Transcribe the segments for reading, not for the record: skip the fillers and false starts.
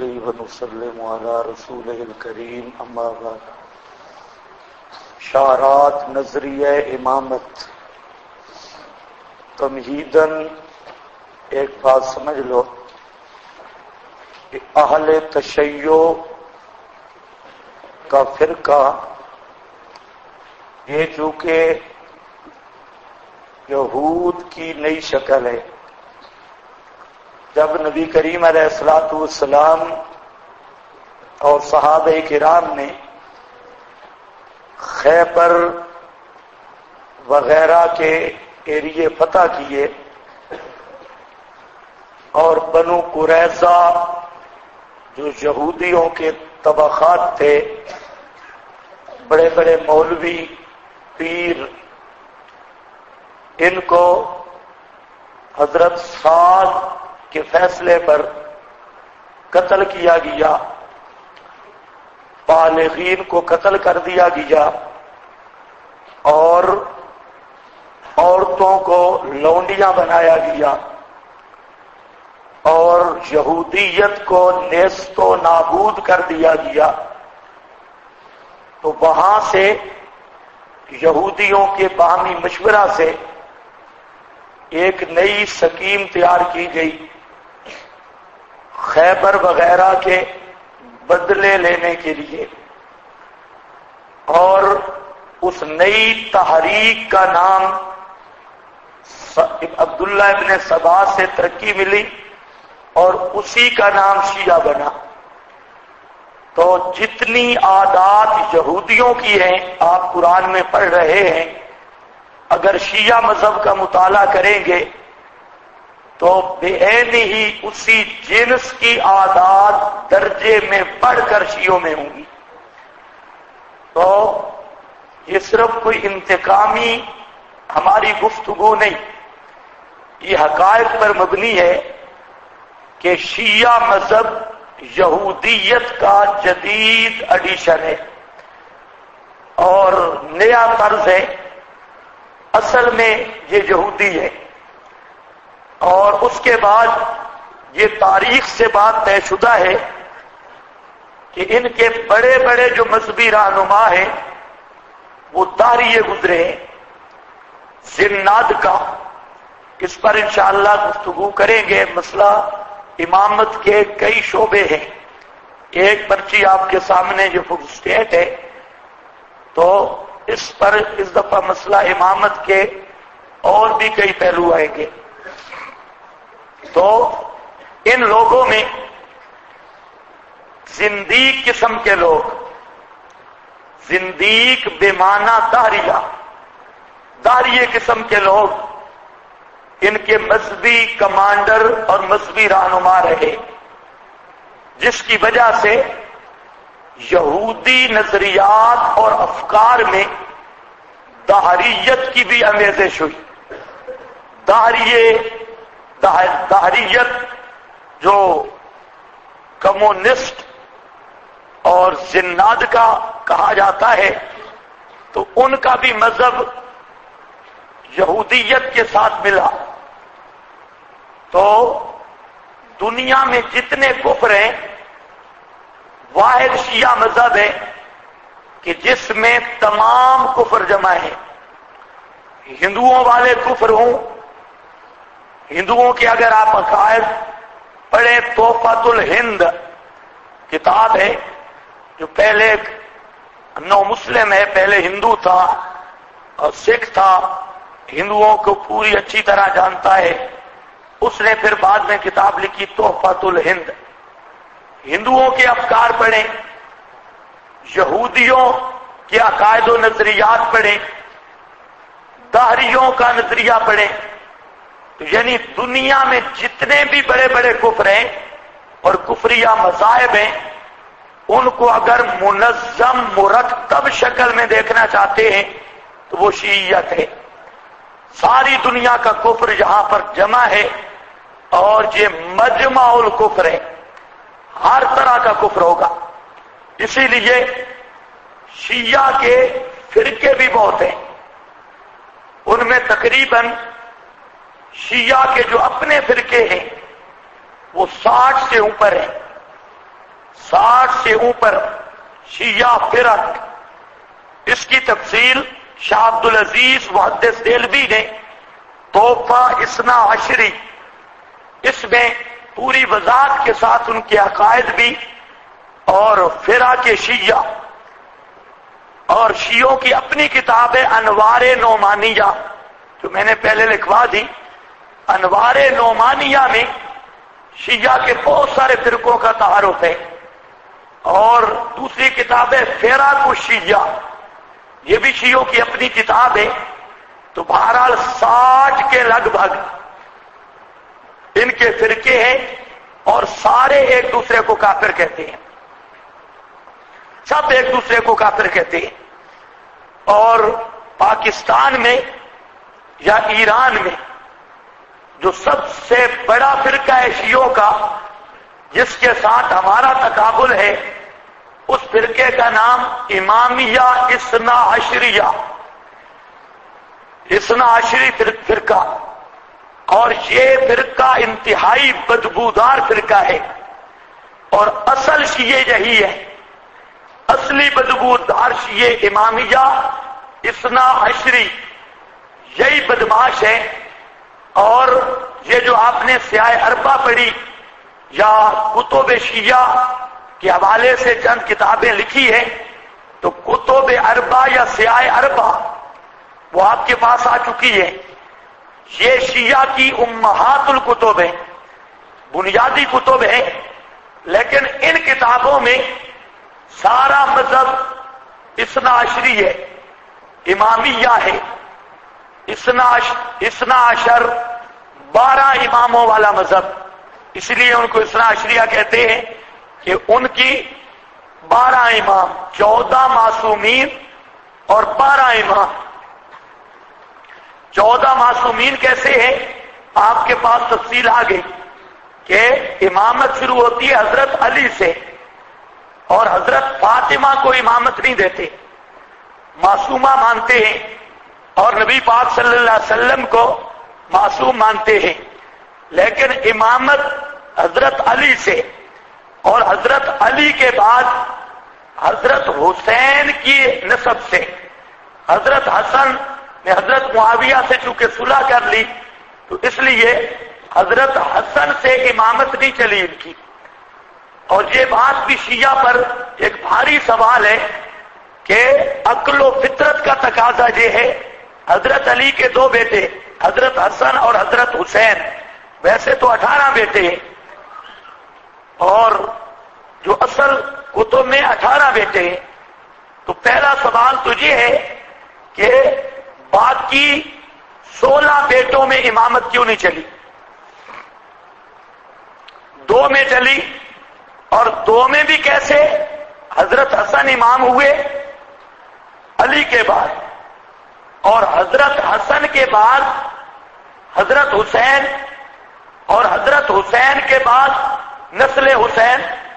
ونصلي ونسلم على رسوله الكريم اما بعد. شعارات نظریہ امامت. تمہیداً ایک بات سمجھ لو کہ اہل تشیع کا فرقہ یہ چونکہ یہود کی نئی شکل ہے. جب نبی کریم علیہ الصلوۃ والسلام اور صحابہ کرام نے خیبر وغیرہ کے ایریے فتح کیے اور بنو قریظہ جو یہودیوں کے طبقات تھے، بڑے بڑے مولوی پیر، ان کو حضرت سعد کے فیصلے پر قتل کیا گیا، بالغین کو قتل کر دیا گیا اور عورتوں کو لونڈیاں بنایا گیا اور یہودیت کو نیست و نابود کر دیا گیا. تو وہاں سے یہودیوں کے باہمی مشورہ سے ایک نئی سکیم تیار کی گئی خیبر وغیرہ کے بدلے لینے کے لیے، اور اس نئی تحریک کا نام عبداللہ ابن سبا سے ترقی ملی اور اسی کا نام شیعہ بنا. تو جتنی عادات یہودیوں کی ہیں آپ قرآن میں پڑھ رہے ہیں، اگر شیعہ مذہب کا مطالعہ کریں گے تو بے عین ہی اسی جنس کی عادات درجے میں بڑھ کر شیعوں میں ہوں گی. تو یہ صرف کوئی انتقامی ہماری گفتگو نہیں، یہ حقائق پر مبنی ہے کہ شیعہ مذہب یہودیت کا جدید ایڈیشن ہے اور نیا طرز ہے. اصل میں یہ یہودی ہے، اور اس کے بعد یہ تاریخ سے بات طے شدہ ہے کہ ان کے بڑے بڑے جو مذہبی رہنما ہیں وہ داہریے گزرے ہیں. زناد کا اس پر انشاءاللہ گفتگو کریں گے. مسئلہ امامت کے کئی شعبے ہیں. ایک پرچی آپ کے سامنے جو فوٹو اسٹیٹ ہے، تو اس پر اس دفعہ مسئلہ امامت کے اور بھی کئی پہلو آئیں گے. تو ان لوگوں میں زندیق قسم کے لوگ، زندیق بے معنی داہریے قسم کے لوگ، ان کے مذہبی کمانڈر اور مذہبی رہنما رہے، جس کی وجہ سے یہودی نظریات اور افکار میں داہریت کی بھی آمیزش ہوئی. داہریت جو کمیونسٹ اور زناد کا کہا جاتا ہے، تو ان کا بھی مذہب یہودیت کے ساتھ ملا. تو دنیا میں جتنے کفر ہیں، واحد شیعہ مذہب ہے کہ جس میں تمام کفر جمع ہیں. ہندوؤں والے کفر ہوں، ہندوؤں کے اگر آپ عقائد پڑھیں، تحفۃ الہند کتاب ہے جو پہلے نو مسلم ہے، پہلے ہندو تھا اور سکھ تھا، ہندوؤں کو پوری اچھی طرح جانتا ہے. اس نے پھر بعد میں کتاب لکھی تحفۃ الہند. ہندوؤں کے افکار پڑھیں، یہودیوں کے عقائد و نظریات پڑھیں، داہریوں کا نظریہ پڑھیں. تو یعنی دنیا میں جتنے بھی بڑے بڑے کفر ہیں اور کفریہ مذاہب ہیں، ان کو اگر منظم مرتب شکل میں دیکھنا چاہتے ہیں تو وہ شیعیت ہے. ساری دنیا کا کفر یہاں پر جمع ہے اور یہ مجمع الکفر ہے، ہر طرح کا کفر ہوگا. اسی لیے شیعہ کے فرقے بھی بہت ہیں. ان میں تقریباً شیعہ کے جو اپنے فرقے ہیں وہ 60 سے اوپر ہیں. سے اوپر شیعہ فرق، اس کی تفصیل شاہ عبد العزیز محدث دہلوی نے تحفہ اثنا عشری، اس میں پوری وضاحت کے ساتھ ان کے عقائد بھی اور فرق شیعہ اور شیعوں کی اپنی کتاب ہے انوار نعمانیہ، جو میں نے پہلے لکھوا دی۔ انوار نعمانیہ میں شیعہ کے بہت سارے فرقوں کا تعارف ہے، اور دوسری کتاب ہے فرق الشیعہ، یہ بھی شیعوں کی اپنی کتاب ہے۔ تو بہرحال 60 کے لگ بھگ ان کے فرقے ہیں، اور سارے ایک دوسرے کو کافر کہتے ہیں، سب ایک دوسرے کو کافر کہتے ہیں۔ اور پاکستان میں یا ایران میں جو سب سے بڑا فرقہ ہے شیعوں کا، جس کے ساتھ ہمارا تقابل ہے، اس فرقے کا نام امامیہ اثنا عشریہ، اثنا عشری فرقہ، اور یہ فرقہ انتہائی بدبودار فرقہ ہے، اور اصل شیعہ یہی ہے، اصلی بدبودار شیعہ امامیہ اثنا عشری یہی بدماش ہے۔ اور یہ جو آپ نے سیاہ اربع پڑھی یا کتب شیعہ کے حوالے سے چند کتابیں لکھی ہیں، تو کتب اربع یا سیاہ اربع وہ آپ کے پاس آ چکی ہے۔ یہ شیعہ کی امہات الکتب ہیں، بنیادی کتب ہیں، لیکن ان کتابوں میں سارا مذہب اثنا عشری ہے، امامیہ ہے، اثنا عشر 12 اماموں والا مذہب، اس لیے ان کو اثنا عشریہ کہتے ہیں کہ ان کی 12 امام، 14 معصومین اور 12 امام۔ 14 معصومین کیسے ہیں؟ آپ کے پاس تفصیل آ گئی کہ امامت شروع ہوتی ہے حضرت علی سے، اور حضرت فاطمہ کو امامت نہیں دیتے، معصومہ مانتے ہیں، اور نبی پاک صلی اللہ علیہ وسلم کو معصوم مانتے ہیں، لیکن امامت حضرت علی سے، اور حضرت علی کے بعد حضرت حسین کی نسب سے، حضرت حسن نے حضرت معاویہ سے چونکہ صلح کر لی، تو اس لیے حضرت حسن سے امامت نہیں چلی ان کی۔ اور یہ بات بھی شیعہ پر ایک بھاری سوال ہے کہ عقل و فطرت کا تقاضا یہ ہے، حضرت علی کے 2 بیٹے حضرت حسن اور حضرت حسین، ویسے تو 18 بیٹے ہیں، اور جو اصل کتب میں 18 بیٹے ہیں، تو پہلا سوال تو یہ ہے کہ باقی 16 بیٹوں میں امامت کیوں نہیں چلی؟ 2 میں چلی، اور 2 میں بھی کیسے؟ حضرت حسن امام ہوئے علی کے بعد، اور حضرت حسن کے بعد حضرت حسین، اور حضرت حسین کے بعد نسل حسین،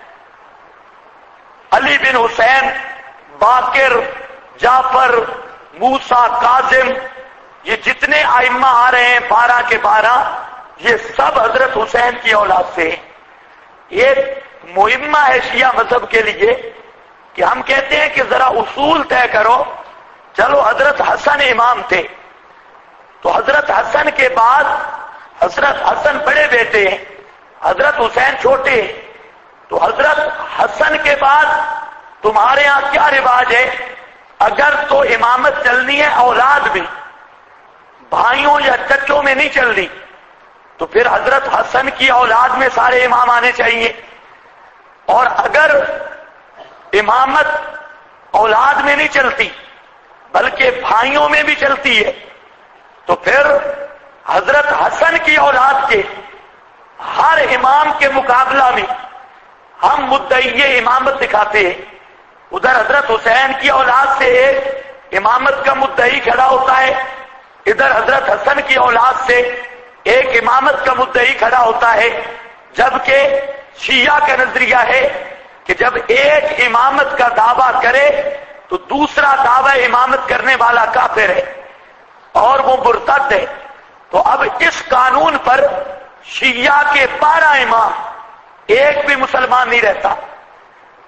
علی بن حسین، باقر، جعفر، موسیٰ، کاظم، یہ جتنے ائمہ آ رہے ہیں 12 کے 12، یہ سب حضرت حسین کی اولاد سے ہیں۔ ایک مہمہ ہے شیعہ مذہب کے لیے کہ ہم کہتے ہیں کہ ذرا اصول طے کرو، چلو حضرت حسن امام تھے، تو حضرت حسن کے بعد حضرت حسن بڑے بیٹے ہیں، حضرت حسین چھوٹے ہیں، تو حضرت حسن کے بعد تمہارے ہاں کیا رواج ہے؟ اگر تو امامت چلنی ہے اولاد بھی، بھائیوں یا چچوں میں نہیں چلنی، تو پھر حضرت حسن کی اولاد میں سارے امام آنے چاہیے، اور اگر امامت اولاد میں نہیں چلتی بلکہ بھائیوں میں بھی چلتی ہے، تو پھر حضرت حسن کی اولاد کے ہر امام کے مقابلہ میں ہم مدعی امامت دکھاتے ہیں۔ ادھر حضرت حسین کی اولاد سے ایک امامت کا مدعی کھڑا ہوتا ہے، ادھر حضرت حسن کی اولاد سے ایک امامت کا مدعی کھڑا ہوتا ہے، جبکہ شیعہ کا نظریہ ہے کہ جب ایک امامت کا دعویٰ کرے تو دوسرا دعویٰ امامت کرنے والا کافر ہے اور وہ مرتد ہے۔ تو اب اس قانون پر شیعہ کے 12 امام، ایک بھی مسلمان نہیں رہتا،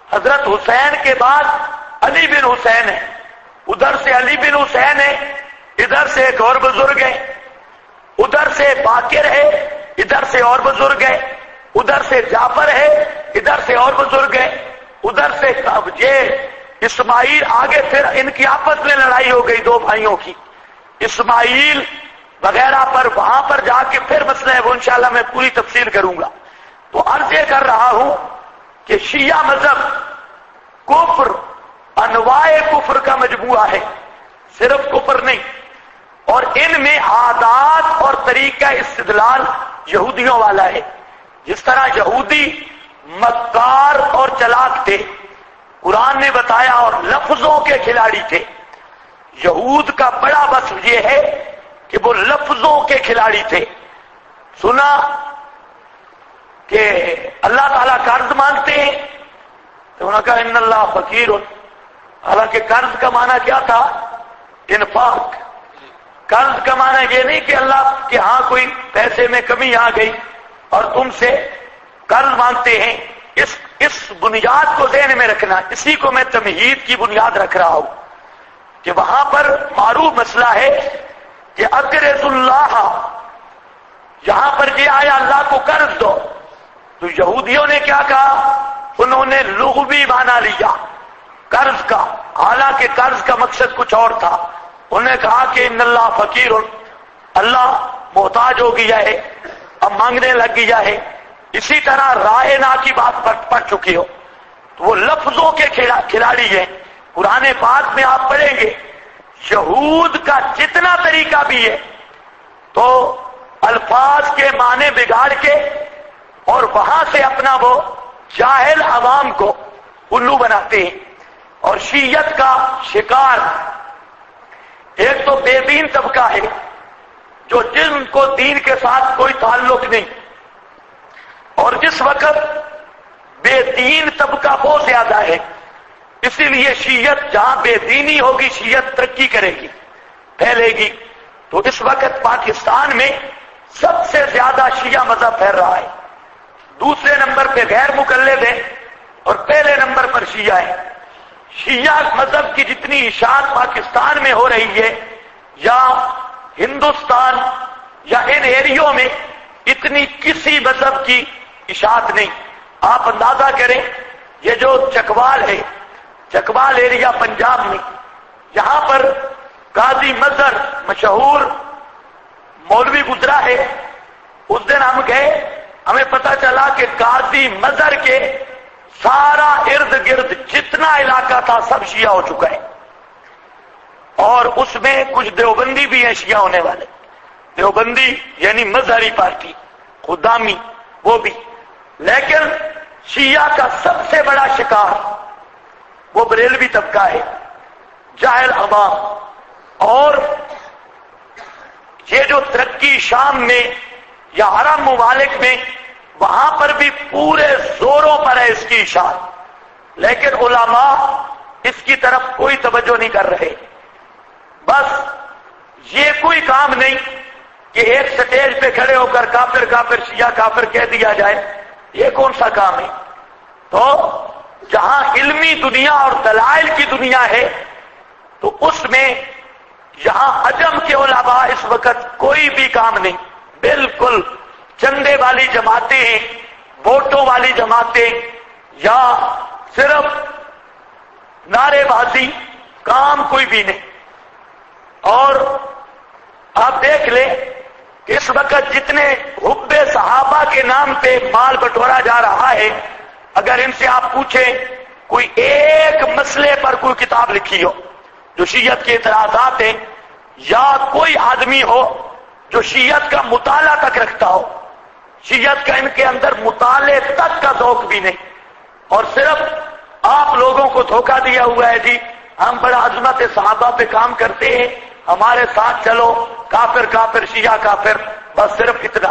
حضرت حسین کے بعد علی بن حسین ہے، ادھر سے علی بن حسین ہے، ادھر سے ایک اور بزرگ ہے، ادھر سے باقر ہے، ادھر سے اور بزرگ ہے، ادھر سے جعفر ہے، ادھر سے اور بزرگ ہے، ادھر سے یہ اسماعیل، آگے پھر ان کی آپس میں لڑائی ہو گئی دو بھائیوں کی، اسماعیل وغیرہ پر، وہاں پر جا کے پھر مسئلہ ہے، وہ انشاءاللہ میں پوری تفصیل کروں گا۔ تو عرض یہ کر رہا ہوں کہ شیعہ مذہب کفر، انواع کفر کا مجموعہ ہے، صرف کفر نہیں، اور ان میں عادات اور طریقہ استدلال یہودیوں والا ہے۔ جس طرح یہودی مکار اور چلاک تھے، قرآن نے بتایا، اور لفظوں کے کھلاڑی تھے۔ یہود کا بڑا وصف یہ ہے کہ وہ لفظوں کے کھلاڑی تھے۔ سنا کہ اللہ تعالیٰ قرض مانگتے ہیں تو انہوں نے کہا ان اللہ فقیر، حالانکہ قرض کا معنی کیا تھا؟ انفاق۔ قرض کا معنی یہ نہیں کہ اللہ کے ہاں کوئی پیسے میں کمی آ گئی اور تم سے قرض مانگتے ہیں۔ اس بنیاد کو ذہن میں رکھنا، اسی کو میں تمہید کی بنیاد رکھ رہا ہوں کہ وہاں پر معروف مسئلہ ہے کہ اقرض اللہ، یہاں پر یہ آیا اللہ کو قرض دو، تو یہودیوں نے کیا کہا؟ انہوں نے لغوی معنی لیا قرض کا، حالانکہ قرض کا مقصد کچھ اور تھا۔ انہوں نے کہا کہ ان اللہ فقیر، اللہ محتاج ہو گیا ہے، اب مانگنے لگ گیا ہے۔ اسی طرح رائنا کی بات پڑھ چکی ہو، تو وہ لفظوں کے کھلاڑی ہیں۔ قرآن پاک میں آپ پڑھیں گے یہود کا جتنا طریقہ بھی ہے تو الفاظ کے معنی بگاڑ کے اور وہاں سے اپنا وہ جاہل عوام کو الو بناتے ہیں۔ اور شیعت کا شکار ایک تو بے دین طبقہ ہے، جو جن کو دین کے ساتھ کوئی تعلق نہیں، اور جس وقت بے دین طبقہ بہت زیادہ ہے، اسی لیے شیعت جہاں بے دینی ہوگی شیعت ترقی کرے گی، پھیلے گی۔ تو اس وقت پاکستان میں سب سے زیادہ شیعہ مذہب پھیل رہا ہے، دوسرے نمبر پہ غیر مقلد ہیں اور پہلے نمبر پر شیعہ ہیں۔ شیعہ مذہب کی جتنی اشاعت پاکستان میں ہو رہی ہے یا ہندوستان یا ان ایریوں میں، اتنی کسی مذہب کی اشاعت نہیں۔ آپ اندازہ کریں، یہ جو چکوال ہے، چکوال ایریا پنجاب میں، یہاں پر قاضی مظہر مشہور مولوی گزرا ہے۔ اس دن ہم گئے، ہمیں پتا چلا کہ قاضی مظہر کے سارا ارد گرد جتنا علاقہ تھا سب شیعہ ہو چکا ہے، اور اس میں کچھ دیوبندی بھی ہیں شیعہ ہونے والے، دیوبندی یعنی مظہری پارٹی، خدامی وہ بھی۔ لیکن شیعہ کا سب سے بڑا شکار وہ بریلوی طبقہ ہے، جاہل عوام۔ اور یہ جو ترقی شام میں یا عرب ممالک میں، وہاں پر بھی پورے زوروں پر ہے اس کی اشاعت، لیکن علماء اس کی طرف کوئی توجہ نہیں کر رہے۔ بس یہ کوئی کام نہیں کہ ایک سٹیج پہ کھڑے ہو کر کافر کافر شیعہ کافر کہہ دیا جائے، یہ کون سا کام ہے؟ تو جہاں علمی دنیا اور دلائل کی دنیا ہے تو اس میں یہاں عجم کے علماء اس وقت کوئی بھی کام نہیں، بالکل چندے والی جماعتیں ہیں، ووٹوں والی جماعتیں، یا صرف نعرے بازی، کام کوئی بھی نہیں۔ اور آپ دیکھ لیں کہ اس وقت جتنے حب صحابہ کے نام پہ مال بٹورا جا رہا ہے، اگر ان سے آپ پوچھیں کوئی ایک مسئلے پر کوئی کتاب لکھی ہو جو شیعت کے اعتراضات ہیں، یا کوئی آدمی ہو جو شیعت کا مطالعہ تک رکھتا ہو، شیعت کا ان کے اندر مطالعے تک کا ذوق بھی نہیں، اور صرف آپ لوگوں کو دھوکہ دیا ہوا ہے، جی ہم بڑا عظمت صحابہ پہ کام کرتے ہیں، ہمارے ساتھ چلو، کافر کافر شیعہ کافر، بس صرف اتنا۔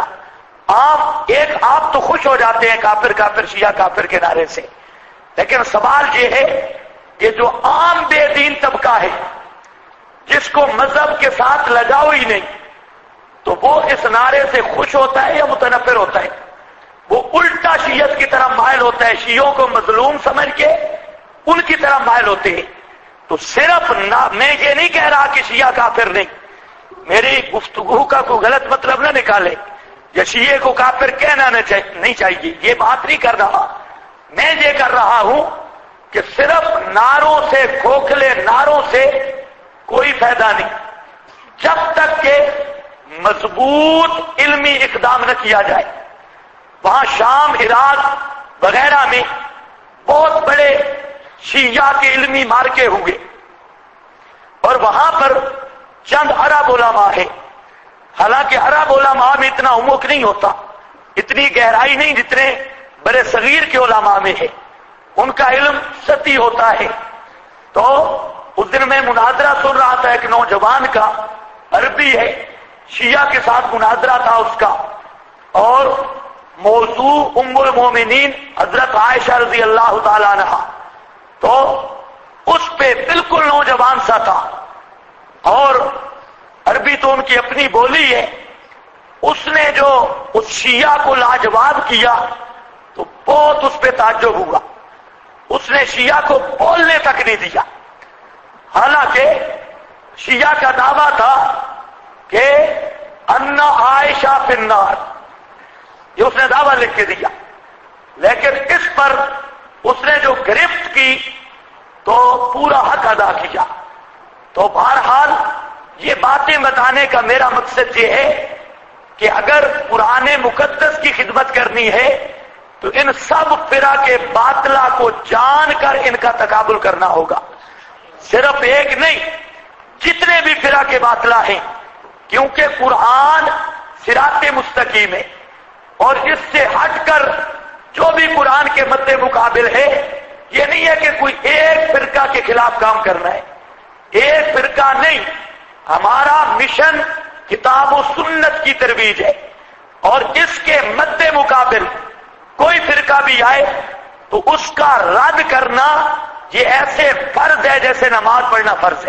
آپ تو خوش ہو جاتے ہیں کافر کافر شیعہ کافر کے نعرے سے، لیکن سوال یہ ہے کہ جو عام بے دین طبقہ ہے جس کو مذہب کے ساتھ لگاؤ ہی نہیں، تو وہ اس نعرے سے خوش ہوتا ہے یا متنفر ہوتا ہے؟ وہ الٹا شیعت کی طرف مائل ہوتا ہے، شیعوں کو مظلوم سمجھ کے ان کی طرف مائل ہوتے ہیں۔ تو صرف میں یہ نہیں کہہ رہا کہ شیعہ کافر نہیں، میری گفتگو کا کوئی غلط مطلب نہ نکالے، یا شیعہ کو کافر کہنا نہیں چاہیے، یہ بات نہیں کر رہا۔ میں یہ کر رہا ہوں کہ صرف نعروں سے، کھوکھلے نعروں سے کوئی فائدہ نہیں، جب تک کہ مضبوط علمی اقدام نہ کیا جائے۔ وہاں شام، عراق وغیرہ میں بہت بڑے شیعہ کے علمی مارکے ہوئے، اور وہاں پر چند عرب علماء ہیں، حالانکہ عرب علماء میں اتنا عمق نہیں ہوتا، اتنی گہرائی نہیں جتنے بڑے صغیر کے علماء میں ہے، ان کا علم سطحی ہوتا ہے۔ تو اس دن میں مناظرہ سن رہا تھا ایک نوجوان کا، عربی ہے، شیعہ کے ساتھ مناظرہ تھا اس کا، اور موضوع ام المومنین حضرت عائشہ رضی اللہ تعالی عنہا، تو اس پہ بالکل نوجوان سا تھا، اور عربی تو ان کی اپنی بولی ہے۔ اس نے جو اس شیعہ کو لاجواب کیا تو بہت اس پہ تعجب ہوا، اس نے شیعہ کو بولنے تک نہیں دیا، حالانکہ شیعہ کا دعویٰ تھا کہ ان عائشہ فی النار، یہ اس نے دعویٰ لکھ کے دیا، لیکن اس پر اس نے جو گرفت کی تو پورا حق ادا کیا۔ تو بہرحال یہ باتیں بتانے کا میرا مقصد یہ ہے کہ اگر قرآن مقدس کی خدمت کرنی ہے تو ان سب فرق کے باطلہ کو جان کر ان کا تقابل کرنا ہوگا، صرف ایک نہیں، جتنے بھی فرق کے باطلہ ہیں، کیونکہ قرآن صراط مستقیم ہے، اور اس سے ہٹ کر جو بھی قرآن کے مد مقابل ہے، یہ نہیں ہے کہ کوئی ایک فرقہ کے خلاف کام کرنا ہے، ایک فرقہ نہیں، ہمارا مشن کتاب و سنت کی ترویج ہے، اور اس کے مد مقابل کوئی فرقہ بھی آئے تو اس کا رد کرنا یہ ایسے فرض ہے جیسے نماز پڑھنا فرض ہے،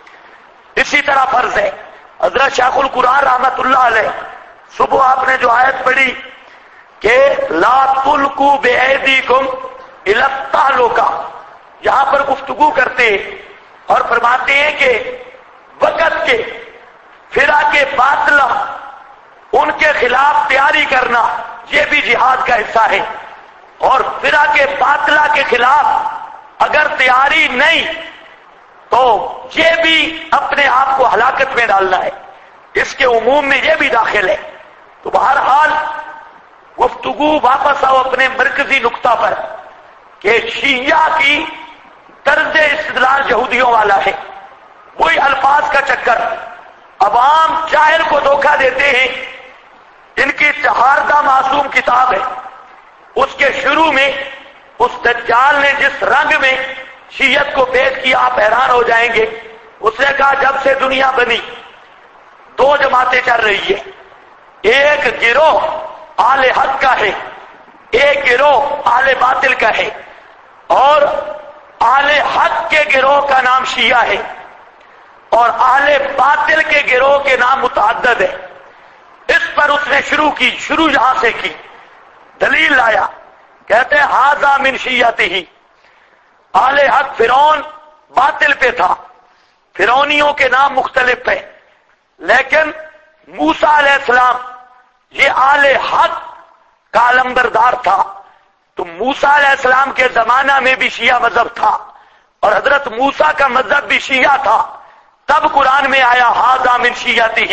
اسی طرح فرض ہے۔ حضرت شیخ القرآن رحمت اللہ علیہ، صبح آپ نے جو آیت پڑھی کہ لا تلقوا بأیدیکم الی التہلکہ، یہاں پر گفتگو کرتے اور فرماتے ہیں کہ وقت کے فرق باطلہ ان کے خلاف تیاری کرنا یہ بھی جہاد کا حصہ ہے، اور فرق باطلہ کے خلاف اگر تیاری نہیں تو یہ بھی اپنے آپ کو ہلاکت میں ڈالنا ہے، اس کے عموم میں یہ بھی داخل ہے۔ تو بہرحال گفتگو واپس آؤ اپنے مرکزی نقطہ پر کہ شیعہ کی طرز استدلال یہودیوں والا ہے، وہی الفاظ کا چکر، عوام جاہل کو دھوکہ دیتے ہیں۔ ان کی چہاردہ معصوم کتاب ہے، اس کے شروع میں اس دجال نے جس رنگ میں شیعت کو پیش کیا آپ حیران ہو جائیں گے۔ اس نے کہا جب سے دنیا بنی دو جماعتیں چل رہی ہے، ایک گروہ اہل حق کا ہے، ایک گروہ اہل باطل کا ہے، اور اہل حق کے گروہ کا نام شیعہ ہے، اور اہل باطل کے گروہ کے نام متعدد ہے۔ اس پر اس نے شروع یہاں سے کی، دلیل لایا، کہتے ہیں ھذا من شیعتہ، اہل حق فرعون باطل پہ تھا، فرعونیوں کے نام مختلف ہیں، لیکن موسیٰ علیہ السلام یہ اہل حق کا علمبردار تھا، تو موسیٰ علیہ السلام کے زمانہ میں بھی شیعہ مذہب تھا، اور حضرت موسیٰ کا مذہب بھی شیعہ تھا، تب قرآن میں آیا ھذا من شیعتہ۔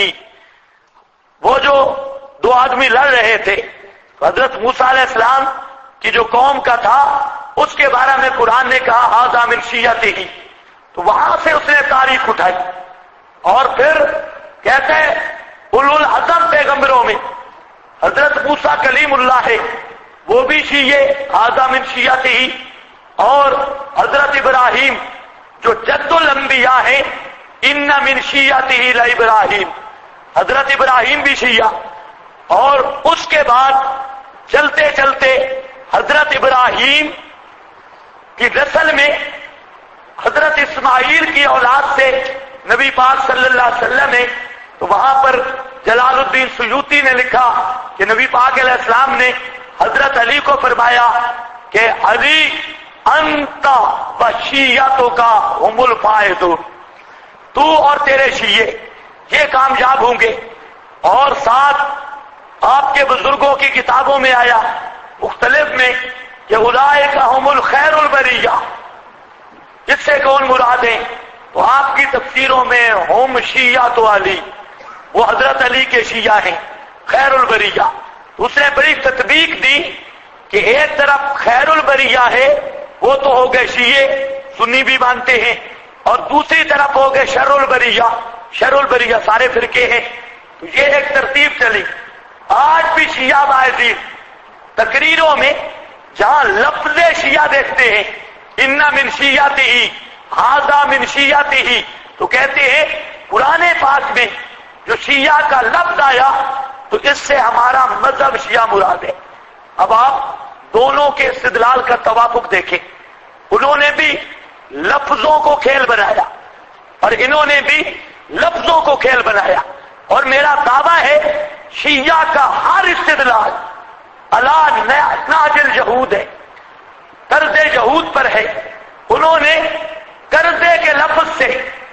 وہ جو دو آدمی لڑ رہے تھے، حضرت موسیٰ علیہ السلام کی جو قوم کا تھا اس کے بارے میں قرآن نے کہا ھذا من شیعتہ، تو وہاں سے اس نے تاریخ اٹھائی، اور پھر کہتے ہیں اولو العزم پیغمبروں میں حضرت موسیٰ کلیم اللہ ہے، وہ بھی شیعہ ھذا من شیعتہ، اور حضرت ابراہیم جو جد الانبیاء ہیں ان من شیعتہ لابراہیم، حضرت ابراہیم بھی شیعہ، اور اس کے بعد چلتے چلتے حضرت ابراہیم کی نسل میں حضرت اسماعیل کی اولاد سے نبی پاک صلی اللہ علیہ وسلم نے، تو وہاں پر جلال الدین سیوطی نے لکھا کہ نبی پاک علیہ السلام نے حضرت علی کو فرمایا کہ علی انت و شیعتوں کا ہم الفائزون، تو اور تیرے شیعے یہ کامیاب ہوں گے۔ اور ساتھ آپ کے بزرگوں کی کتابوں میں آیا مختلف میں کہ اولئک هم الخیر البریہ، اس سے کون مراد ہیں؟ تو آپ کی تفسیروں میں ہم شیعہ علی، وہ حضرت علی کے شیعہ ہیں خیر البریہ۔ اس نے بڑی تطبیق دی کہ ایک طرف خیر البریہ ہے وہ تو ہو گئے شیعہ، سنی بھی مانتے ہیں، اور دوسری طرف ہو گئے شر البریہ، شر البریہ سارے فرقے ہیں۔ تو یہ ایک ترتیب چلی۔ آج بھی شیعہ باعزین تقریروں میں جہاں لفظ شیعہ دیکھتے ہیں، ان من شیعتہ ھذا من شیعتہ، تو کہتے ہیں قرآن پاک میں جو شیعہ کا لفظ آیا تو اس سے ہمارا مذہب شیعہ مراد ہے۔ اب آپ دونوں کے استدلال کا توافق دیکھیں، انہوں نے بھی لفظوں کو کھیل بنایا اور انہوں نے بھی لفظوں کو کھیل بنایا، اور میرا دعویٰ ہے شیعہ کا ہر استدلال علی نہج الجہود ہے، طرز جہود پر ہے۔ انہوں نے قرضے کے لفظ سے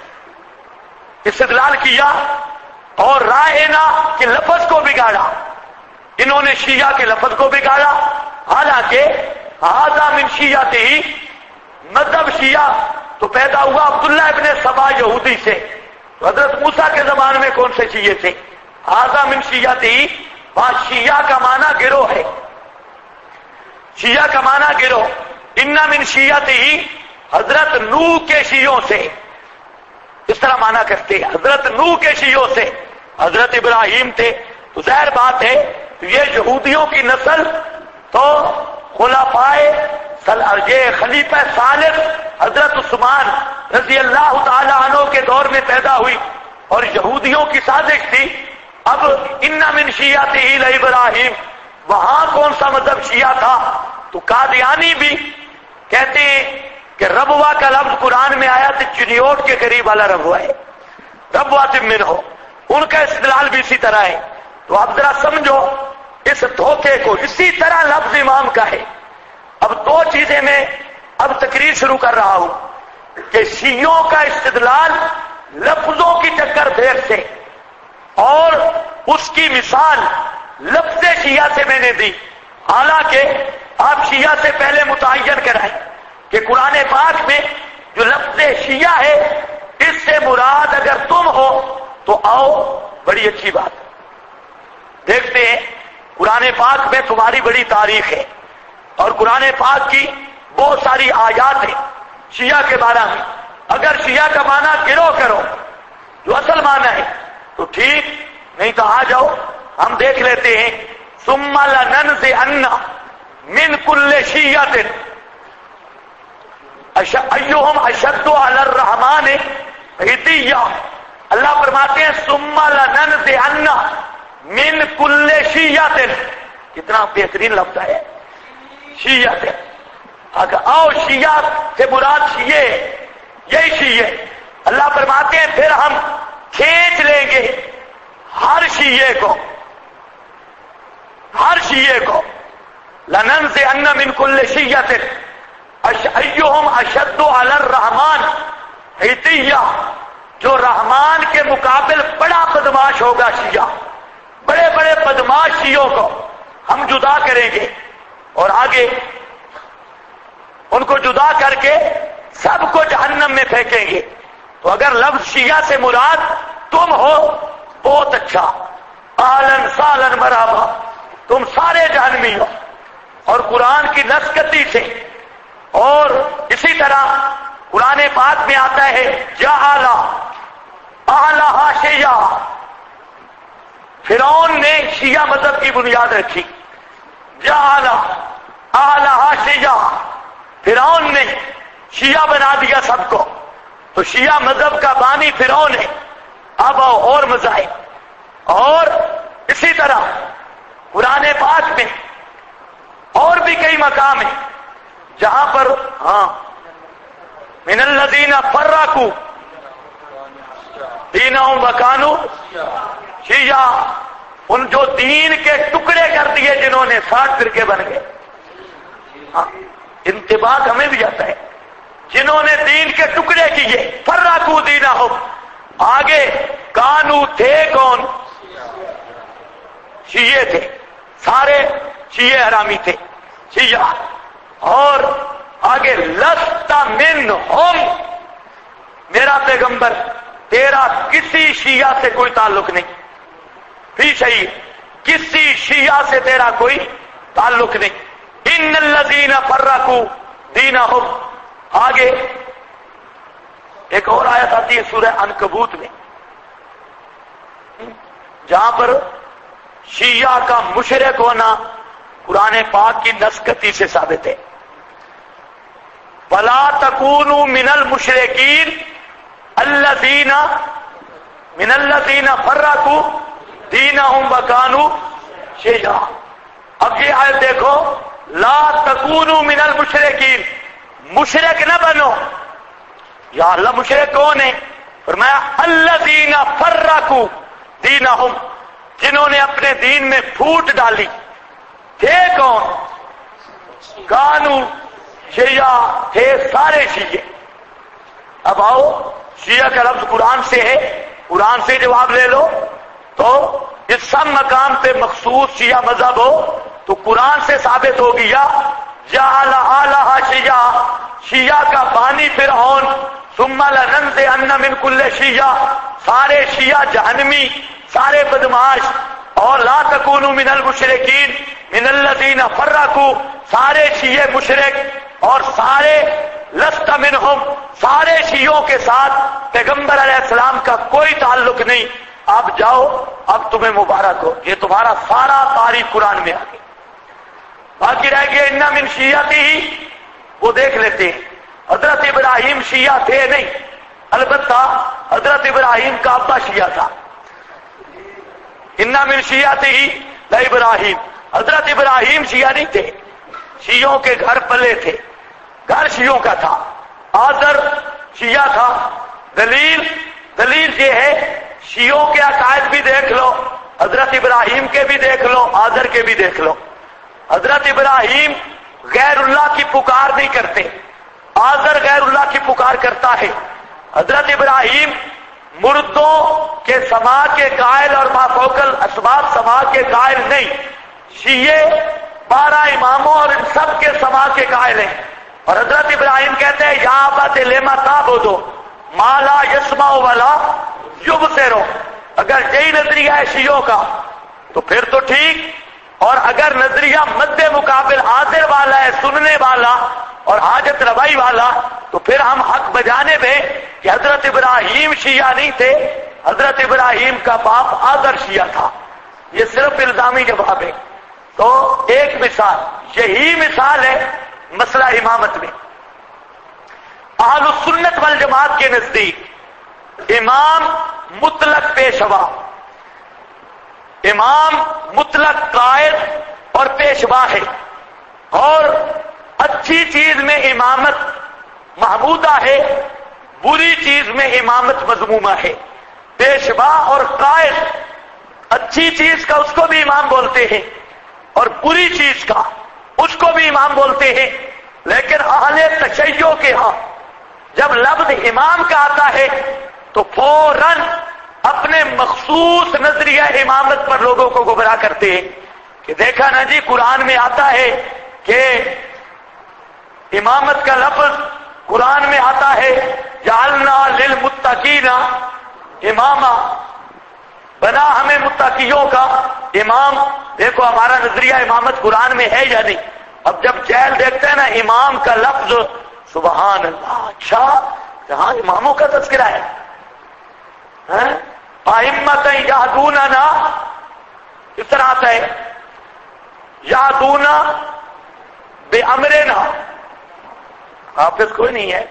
استدلال کیا اور رائنا کے لفظ کو بگاڑا، انہوں نے شیعہ کے لفظ کو بگاڑا، حالانکہ ھذا من شیعتہ، مذہب شیعہ تو پیدا ہوا عبداللہ ابن سبا یہودی سے، تو حضرت موسیٰ کے زمانے میں کون سے شیعہ تھے؟ ھذا من شیعتہ، وہاں شیعہ کا معنی گروہ ہے، شیعہ کا معنی گروہ۔ ان من شیعتہ حضرت نوح کے شیعوں سے، اس طرح معنی کرتے ہیں، حضرت نوح کے شیعوں سے حضرت ابراہیم تھے، تو ظاہر بات ہے تو یہ یہودیوں کی نسل تو خلفائے یہ خلیفہ ثالث حضرت عثمان رضی اللہ تعالی عنہ کے دور میں پیدا ہوئی، اور یہودیوں کی سازش تھی۔ اب ان من شیعتہ لابراہیم، وہاں کون سا مذہب شیعہ تھا؟ تو قادیانی بھی کہتے ہیں کہ ربوہ کا لفظ قرآن میں آیا تو چنیوٹ کے قریب والا ربوہ ہے، ربوہ منہ، ان کا استدلال بھی اسی طرح ہے۔ تو اب ذرا سمجھو اس دھوکے کو، اسی طرح لفظ امام کا ہے۔ اب دو چیزیں میں اب تقریر شروع کر رہا ہوں کہ شیعوں کا استدلال لفظوں کی ٹکر پھیر سے، اور اس کی مثال لفظ شیعہ سے میں نے دی، حالانکہ آپ شیعہ سے پہلے متعین کرائیں کہ قرآن پاک میں جو لفظ شیعہ ہے اس سے مراد اگر تم ہو تو آؤ، بڑی اچھی بات۔ دیکھتے ہیں قرآن پاک میں تمہاری بڑی تاریخ ہے، اور قرآن پاک کی بہت ساری آیات ہیں شیعہ کے بارے میں۔ اگر شیعہ کا معنی گرو کرو جو اصل معنی ہے تو ٹھیک، نہیں تو آ جاؤ ہم دیکھ لیتے ہیں۔ ثم لننزعن من كل شیعۃ ایہم اشد علی الرحمن عتیہ، اللہ فرماتے ہیں ثم لننزعن من كل شیعۃ، کتنا بہترین لفظ ہے شیعۃ۔ اگر آؤ شیعہ سے مراد شیعہ، یہی شیعہ، اللہ فرماتے ہیں پھر ہم کھینچ لیں گے ہر شیعہ کو، ہر شیعہ کو، لننزعن من كل شیعۃ ایہم اشد علی الرحمن عتیہ، جو رحمان کے مقابل بڑا بدماش ہوگا شیعہ، بڑے بڑے بدماش شیعوں کو ہم جدا کریں گے، اور آگے ان کو جدا کر کے سب کو جہنم میں پھینکیں گے۔ تو اگر لفظ شیعہ سے مراد تم ہو بہت اچھا، اہلاً سہلاً مرحبا، تم سارے جہنمی ہو۔ اور قرآن کی نسکتی سے، اور اسی طرح قرآن پاک میں آتا ہے جعل اہلھا شیعہ، فرعون نے شیعہ مذہب کی بنیاد رکھی، جعل اہلھا شیعہ، فرعون نے شیعہ بنا دیا سب کو، تو شیعہ مذہب کا بانی فرعون ہے۔ اب اور مذاہب، اور اسی طرح قرآن پاک میں اور بھی کئی مقام ہیں جہاں پر من الذین فرقوا دینہم وکانوا شیعہ، ان جو دین کے ٹکڑے کر دیے جنہوں نے 60 فرقے بن گئے. انتباہ ہمیں بھی جاتا ہے. جنہوں نے دین کے ٹکڑے کیے، فرقوا دینہم. آگے کانو تھے کون؟ شیعہ تھے، سارے شیعہ حرامی تھے، شیعہ. اور آگے لست منہم، میرا پیغمبر تیرا کسی شیعہ سے کوئی تعلق نہیں. بھی صحیح، کسی شیعہ سے تیرا کوئی تعلق نہیں. ان الذین فرقوا دینہم. آگے ایک اور آیت آتی ہے سورہ عنکبوت میں، جہاں پر شیعہ کا مشرک ہونا قرآن پاک کی نسکتی سے ثابت ہے. وَلَا تَكُونُوا مِنَ الْمُشْرِكِينَ الَّذِينَ فَرَّقُوا دِينَهُمْ وَكَانُوا شِيَعًا. اب یہ آیت دیکھو، لا تکونوا من المشرکین، مشرک نہ بنو. یا اللہ مشرک کون ہے؟ فرمایا الذین فرقوا دینہم، جنہوں نے اپنے دین میں پھوٹ ڈالی. تھے کون؟ کانو شیعہ، تھے سارے شیعہ. اب آؤ، شیعہ کا لفظ قرآن سے ہے، قرآن سے جواب لے لو. تو اس سب مقام پہ مخصوص شیعہ مذہب ہو تو قرآن سے ثابت ہو گیا. جعل آلہا شیعہ، شیعہ کا بانی فرعون. ثم لننزعن من کل شیعہ، سارے شیعہ جہنمی، سارے بدماش. اور لا تکونوا من المشرکین من الذین فرقوا، سارے شیعہ مشرک. اور سارے لست منہم، سارے شیعوں کے ساتھ پیغمبر علیہ السلام کا کوئی تعلق نہیں. اب جاؤ، اب تمہیں مبارک ہو، یہ تمہارا سارا تعریف قرآن میں آ گئی. باقی رہ گیا ان من شیعتی، وہ دیکھ لیتے ہیں. حضرت ابراہیم شیعہ تھے نہیں، البتہ حضرت ابراہیم کا ابا شیعہ تھا. ان من شیعتی ابراہیم، حضرت ابراہیم شیعہ نہیں تھے، شیعوں کے گھر پلے تھے، گھر شیعوں کا تھا. آزر شیعہ تھا. دلیل یہ ہے، شیعوں کے عقائد بھی دیکھ لو، حضرت ابراہیم کے بھی دیکھ لو، آزر کے بھی دیکھ لو. حضرت ابراہیم غیر اللہ کی پکار نہیں کرتے، آزر غیر اللہ کی پکار کرتا ہے. حضرت ابراہیم مردوں کے سما کے قائل اور ما فوق الاسباب سما کے قائل نہیں. شیعہ 12 اماموں اور ان سب کے سما کے قائل ہیں. اور حضرت ابراہیم کہتے ہیں یا ابت لما تعبدو ما لا یسمع ولا یبصر. اگر یہی نظریہ ہے شیعوں کا تو پھر تو ٹھیک، اور اگر نظریہ مد مقابل حاضر والا ہے، سننے والا اور حاجت روائی والا، تو پھر ہم حق بجانے میں کہ حضرت ابراہیم شیعہ نہیں تھے، حضرت ابراہیم کا باپ آزر شیعہ تھا. یہ صرف الزامی جواب ہے. تو ایک مثال، یہی مثال ہے مسئلہ امامت میں. اہل السنت والجماعت کے نزدیک امام مطلق پیشوا، امام مطلق قائد اور پیشوا ہے. اور اچھی چیز میں امامت محمودہ ہے، بری چیز میں امامت مذمومہ ہے. پیشوا اور قائد، اچھی چیز کا اس کو بھی امام بولتے ہیں اور بری چیز کا اس کو بھی امام بولتے ہیں. لیکن اہل تشیع کے ہاں جب لفظ امام کا آتا ہے تو فوراً اپنے مخصوص نظریہ امامت پر لوگوں کو گمراہ کرتے ہیں کہ دیکھا نا جی، قرآن میں آتا ہے کہ امامت کا لفظ قرآن میں آتا ہے جعلنا للمتقین اماما، بنا ہمیں متقیوں کا امام. دیکھو ہمارا نظریہ امامت قرآن میں ہے یا نہیں. اب جب جیل دیکھتے ہیں نا امام کا لفظ، سبحان اللہ، اچھا جہاں اماموں کا تذکرہ ہے. ائمۃ یہدوننا اس طرح آتا ہے، یہدونا بامرنا. حافظ کوئی نہیں ہے؟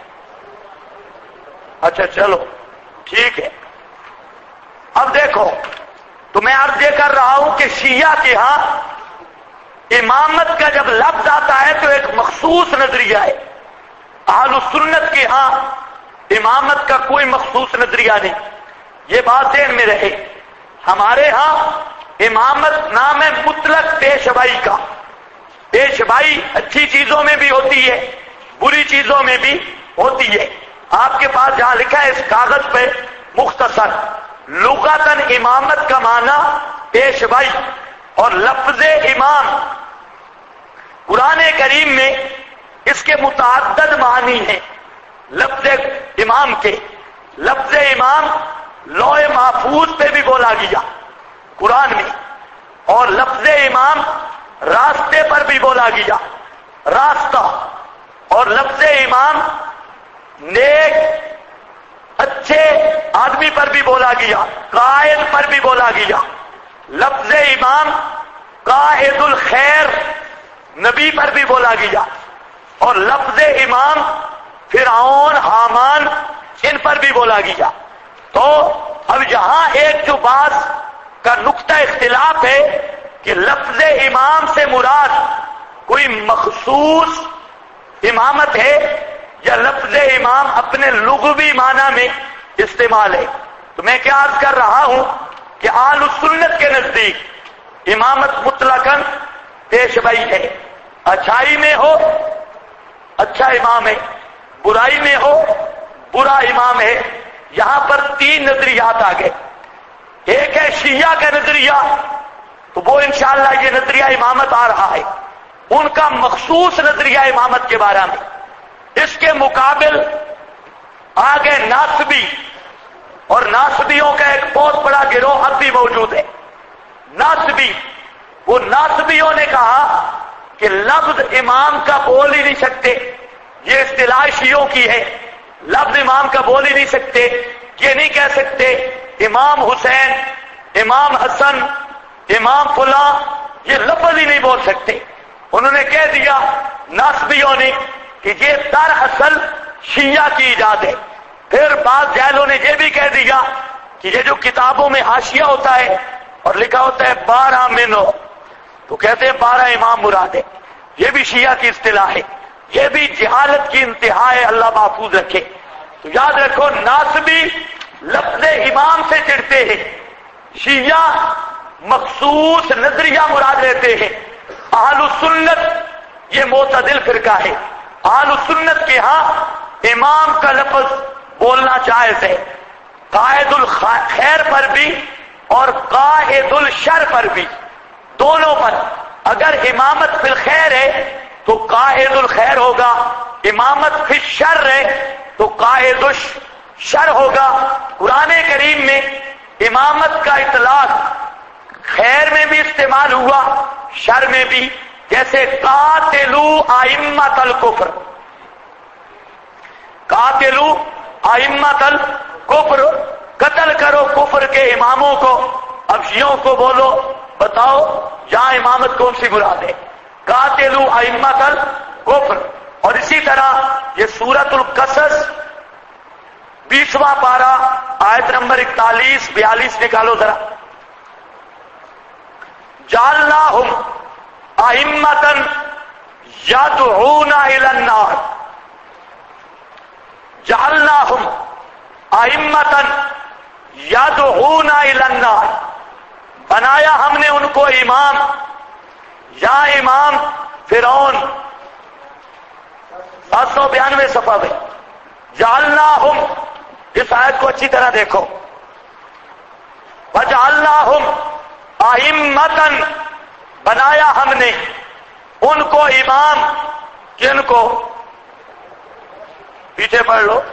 اچھا چلو ٹھیک ہے. اب دیکھو، تو میں عرض یہ کر رہا ہوں کہ شیعہ کے ہاں امامت کا جب لفظ آتا ہے تو ایک مخصوص نظریہ ہے. اہل السنت کے ہاں امامت کا کوئی مخصوص نظریہ نہیں. یہ بات ذہن میں رہے. ہمارے ہاں امامت نام ہے مطلق پیشوائی کا. پیشوائی اچھی چیزوں میں بھی ہوتی ہے، بری چیزوں میں بھی ہوتی ہے. آپ کے پاس جہاں لکھا ہے اس کاغذ پہ مختصر، لغتاً امامت کا معنی پیشوائی، اور لفظ امام قرآن کریم میں اس کے متعدد معنی ہیں. لفظ امام کے، لفظ امام لوح محفوظ پہ بھی بولا گیا قرآن میں، اور لفظ امام راستے پر بھی بولا گیا، راستہ. اور لفظ امام نیک اچھے آدمی پر بھی بولا گیا، قائد پر بھی بولا گیا. لفظ امام قائد الخیر نبی پر بھی بولا گیا، اور لفظ امام فرعون حامان ان پر بھی بولا گیا. تو اب یہاں ایک جو بات کا نقطہ اختلاف ہے کہ لفظ امام سے مراد کوئی مخصوص امامت ہے یا لفظ امام اپنے لغوی معنی میں استعمال ہے. تو میں کیا عرض کر رہا ہوں کہ اہل سنت کے نزدیک امامت مطلقاً پیشوائی ہے. اچھائی میں ہو اچھا امام ہے، برائی میں ہو برا امام ہے. یہاں پر تین نظریات آ گئے. ایک ہے شیعہ کا نظریہ، تو وہ انشاءاللہ یہ نظریہ امامت آ رہا ہے، ان کا مخصوص نظریہ امامت کے بارے میں. اس کے مقابل آگے ناسبی، اور ناسبیوں کا ایک بہت بڑا گروہ اب بھی موجود ہے. ناسبی، وہ ناسبیوں نے کہا کہ لفظ امام کا بول ہی نہیں سکتے، یہ اصطلاح شیعوں کی ہے. لفظ امام کا بول ہی نہیں سکتے، یہ نہیں کہہ سکتے امام حسین، امام حسن، امام فلاں، یہ لفظ ہی نہیں بول سکتے. انہوں نے کہہ دیا ناسبیوں نے کہ یہ دراصل شیعہ کی ایجاد ہے. پھر بعض جاہلوں نے یہ بھی کہہ دیا کہ یہ جو کتابوں میں حاشیہ ہوتا ہے اور لکھا ہوتا ہے 12 منو، تو کہتے ہیں 12 امام مراد ہے. یہ بھی شیعہ کی اصطلاح ہے. یہ بھی جہالت کی انتہا ہے، اللہ محفوظ رکھے. تو یاد رکھو ناسبی لفظ امام سے چڑھتے ہیں، شیعہ مخصوص نظریہ مراد لیتے ہیں. اہل سنت یہ معتدل فرقہ ہے. اہل سنت کے ہاں امام کا لفظ بولنا جائز ہے، قائد الخیر پر بھی اور قائد الشر پر بھی، دونوں پر. اگر امامت فی الخیر ہے تو قائد الخیر ہوگا، امامت فی الشر ہے تو قائد الشر ہوگا. قرآن کریم میں امامت کا اطلاق خیر میں بھی استعمال ہوا، شر میں بھی. جیسے قاتلو ائمۃ الکفر، قاتلو ائمۃ الکفر، قتل کرو کفر کے اماموں کو. اب شیعوں کو بولو، بتاؤ یہاں امامت کون سی مراد ہے؟ قاتلو ائمۃ الکفر. اور اسی طرح یہ سورۃ القصص 20واں پارہ آیت نمبر 41-42 نکالو ذرا. جعلناہم ائمۃ یدعون الی النار، جعلناہم ائمۃ یدعون الی النار، بنایا ہم نے ان کو امام. یا امام فرعون 792 صفحہ میں. جعلناہم، اس آیت کو اچھی طرح دیکھو. وجعلناہم ائمۃ، بنایا ہم نے ان کو امام. کن کو؟ پیچھے پڑھ لو.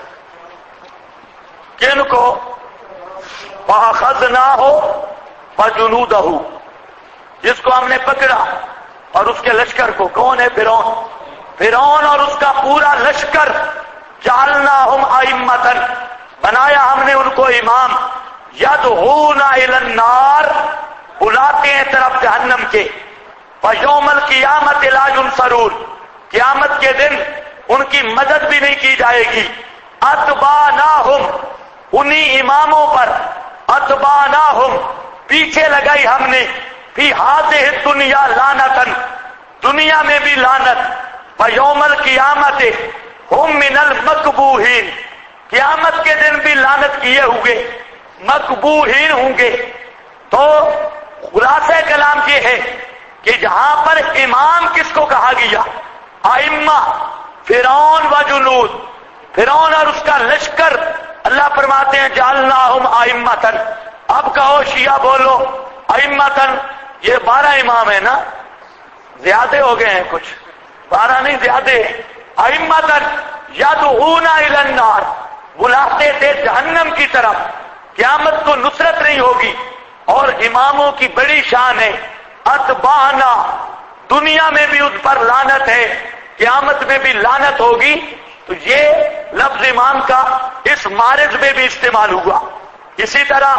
کن کو؟ فَأَخَذْنَاهُ وَجُنُودَهُ، جس کو ہم نے پکڑا اور اس کے لشکر کو. کون ہے؟ فرعون. فرعون اور اس کا پورا لشکر. جعلناہم ائمۃ، بنایا ہم نے ان کو امام. یدعون الی النار، بلاتے ہیں طرف جہنم کے. فیوم القیامت لا ینصرون، قیامت کے دن ان کی مدد بھی نہیں کی جائے گی. اتبعناہم، انہی اماموں پر. اتبعناہم، پیچھے لگائی ہم نے. فی ہذہ الدنیا لعنتن، دنیا میں بھی لعنت. فیوم القیامت ہم من المقبوحین، قیامت کے دن بھی لعنت کیے ہوئے، مقبوحین ہوں گے. تو خلاصہ کلام یہ ہے کہ جہاں پر امام کس کو کہا گیا، ائمہ، فرعون و جنود، فرعون اور اس کا لشکر، اللہ فرماتے ہیں جعلناہم ائمۃ۔ اب کہو شیعہ بولو ائمۃ، یہ 12 امام ہے نا، زیادہ ہو گئے ہیں کچھ، 12 نہیں زیادہ ہے۔ ائمۃ یدعون الی النار، بلاتے تھے جہنم کی طرف، قیامت کو نصرت نہیں ہوگی۔ اور اماموں کی بڑی شان ہے، اتبعنا، دنیا میں بھی اس پر لعنت ہے، قیامت میں بھی لعنت ہوگی۔ تو یہ لفظ امام کا اس مارج میں بھی استعمال ہوا۔ اسی طرح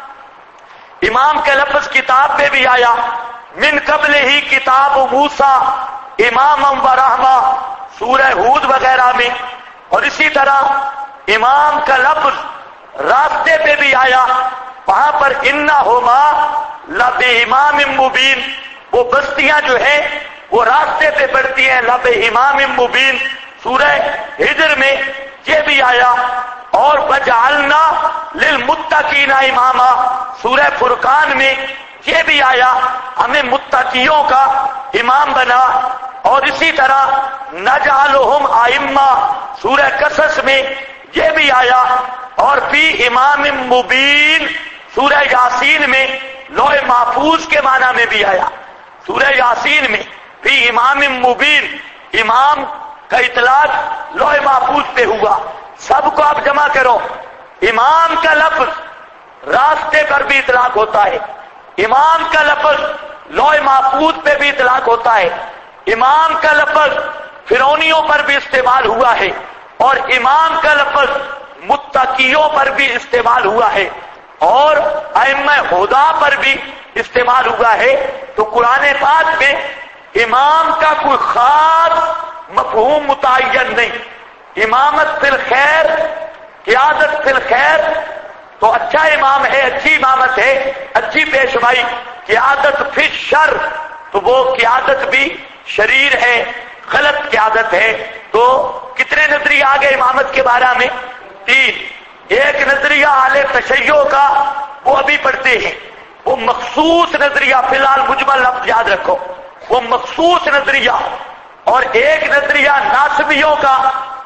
امام کا لفظ کتاب میں بھی آیا، من قبل ہی کتاب موسیٰ امام و رحمہ، سورہ ہود وغیرہ میں۔ اور اسی طرح امام کا لفظ راستے پہ بھی آیا، وہاں پر انہما لبامام مبین، وہ بستیاں جو ہیں وہ راستے پہ پڑتی ہیں، لبامام مبین، سورہ ہجر میں یہ بھی آیا۔ اور وجعلنا للمتقین اماما، سورہ فرقان میں یہ بھی آیا، ہمیں متقیوں کا امام بنا۔ اور اسی طرح نجعلہم ائمہ، سورہ قصص میں یہ بھی آیا۔ اور فی امام مبین، سورہ یاسین میں لوح محفوظ کے معنی میں بھی آیا، سورہ یاسین میں فی امام مبین، امام کا اطلاق لوح محفوظ پہ ہوا۔ سب کو آپ جمع کرو، امام کا لفظ راستے پر بھی اطلاق ہوتا ہے، امام کا لفظ لوح محفوظ پہ بھی اطلاق ہوتا ہے، امام کا لفظ فرعونیوں پر بھی استعمال ہوا ہے، اور امام کا لفظ متقیوں پر بھی استعمال ہوا ہے، اور ائمہ ہدیٰ پر بھی استعمال ہوا ہے۔ تو قرآن پاک میں امام کا کوئی خاص مفہوم متعین نہیں۔ امامت فی الخیر، قیادت فی الخیر، تو اچھا امام ہے، اچھی امامت ہے، اچھی پیشوائی۔ قیادت فی الشر، تو وہ قیادت بھی شریر ہے، غلط قیادت ہے۔ تو کتنے نظریے آگے امامت کے بارے میں؟ 3۔ ایک نظریہ اہل تشیع کا، وہ ابھی پڑھتے ہیں، وہ مخصوص نظریہ، فی الحال مجمل لفظ یاد رکھو، وہ مخصوص نظریہ۔ اور ایک نظریہ ناصبیوں کا،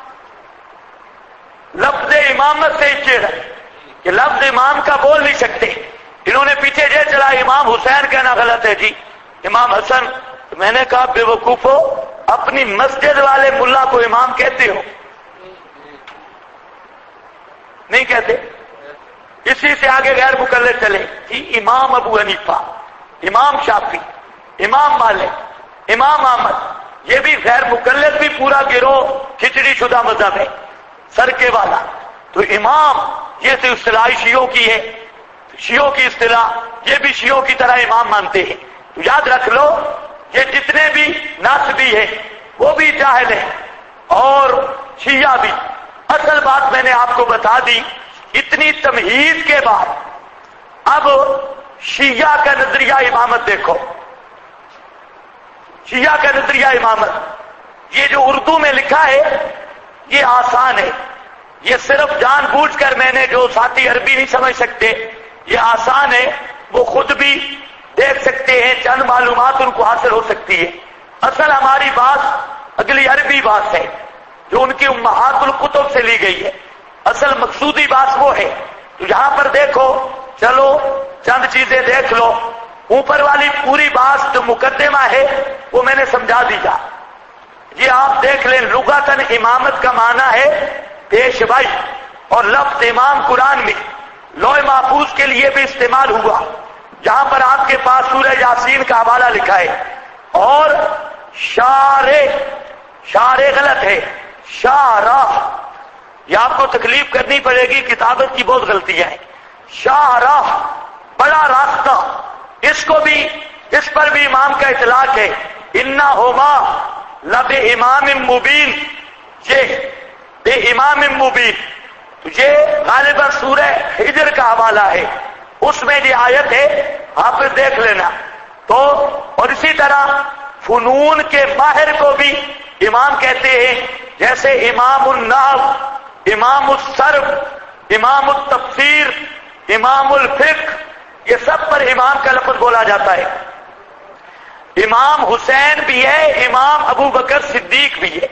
لفظ امامت سے چڑھ کہ لفظ امام کا بول نہیں سکتے، انہوں نے پیچھے یہ چلا امام حسین کہنا غلط ہے جی، امام حسن۔ تو میں نے کہا بے وقوفو، اپنی مسجد والے ملا کو امام کہتے ہو؟ نہیں کہتے۔ اسی سے آگے غیر مقلد چلے کہ امام ابو حنیفہ، امام شافعی، امام مالک، امام احمد، یہ بھی غیر مقلد بھی پورا گروہ کھچڑی شدہ مذہب ہے، سرکے والا۔ تو امام یہ تو اصطلاح شیعوں کی ہے، شیعوں کی اصطلاح، یہ بھی شیعوں کی طرح امام مانتے ہیں۔ تو یاد رکھ لو، یہ جتنے بھی ناصبی ہیں وہ بھی جاہل ہیں، اور شیعہ بھی۔ اصل بات میں نے آپ کو بتا دی، اتنی تمہید کے بعد اب شیعہ کا نظریہ امامت دیکھو، شیعہ کا نظریہ امامت، یہ جو اردو میں لکھا ہے یہ آسان ہے، یہ صرف جان بوجھ کر میں نے، جو ساتھی عربی نہیں سمجھ سکتے، یہ آسان ہے، وہ خود بھی دیکھ سکتے ہیں، چند معلومات ان کو حاصل ہو سکتی ہے۔ اصل ہماری بات اگلی عربی بات ہے جو ان کی امہات الکتب سے لی گئی ہے، اصل مقصودی بات وہ ہے۔ تو یہاں پر دیکھو، چلو چند چیزیں دیکھ لو، اوپر والی پوری بات جو مقدمہ ہے وہ میں نے سمجھا دیا۔ یہ آپ دیکھ لیں، لغتاً امامت کا معنی ہے پیشوائی، اور لفظ امام قرآن میں لوح محفوظ کے لیے بھی استعمال ہوا۔ جہاں پر آپ کے پاس سورہ یاسین کا حوالہ لکھا ہے، اور شارع غلط ہے، شارع، یہ آپ کو تکلیف کرنی پڑے گی، کتابت کی بہت غلطیاں ہیں۔ شارع، بڑا راستہ، اس کو بھی، اس پر بھی امام کا اطلاق ہے، انہما لب امام مبین، یہ بے امام مبین۔ تو یہ غالباً سورہ ہجر کا حوالہ ہے، اس میں یہ آیت ہے، آپ دیکھ لینا۔ تو اور اسی طرح فنون کے ماہر کو بھی امام کہتے ہیں، جیسے امام النحو، امام الصرف، امام التفسیر، امام الفقہ، یہ سب پر امام کا لفظ بولا جاتا ہے. امام حسین بھی ہے، امام ابو بکر صدیق بھی ہے،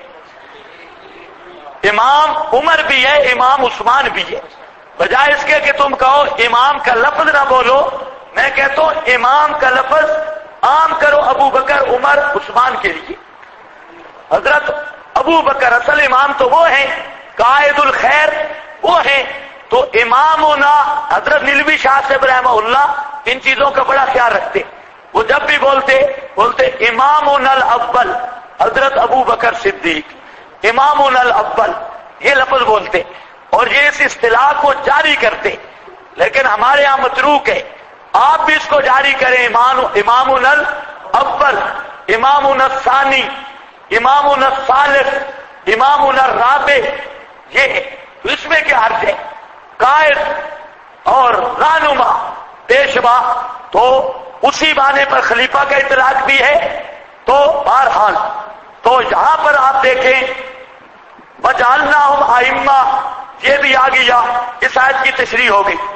امام عمر بھی ہے، امام عثمان بھی ہے. بجائے اس کے کہ تم کہو امام کا لفظ نہ بولو، میں کہتا ہوں امام کا لفظ عام کرو ابو بکر عمر عثمان کے لیے. حضرت ابو بکر اصل امام تو وہ ہیں، قائد الخیر وہ ہیں. تو امامنا حضرت نلوی شاہ صاحب رحمہ اللہ ان چیزوں کا بڑا خیال رکھتے. وہ جب بھی بولتے امامنا الاول حضرت ابو بکر صدیق، امامنا الاول یہ لفظ بولتے اور یہ اس اصطلاح کو جاری کرتے. لیکن ہمارے یہاں متروک ہے، آپ بھی اس کو جاری کریں. امامنا الاول، امامنا الثانی، امامنا الثالث، امامنا الرابع، یہ تو اس میں کیا حرج ہے؟ قائد اور رہنما پیشوا تو اسی بانے پر خلیفہ کا اطلاق بھی ہے. تو بہرحال تو یہاں پر آپ دیکھیں وجعلناہم ائمہ، یہ بھی آ گیا، اس آیت کی تشریح ہو گئی.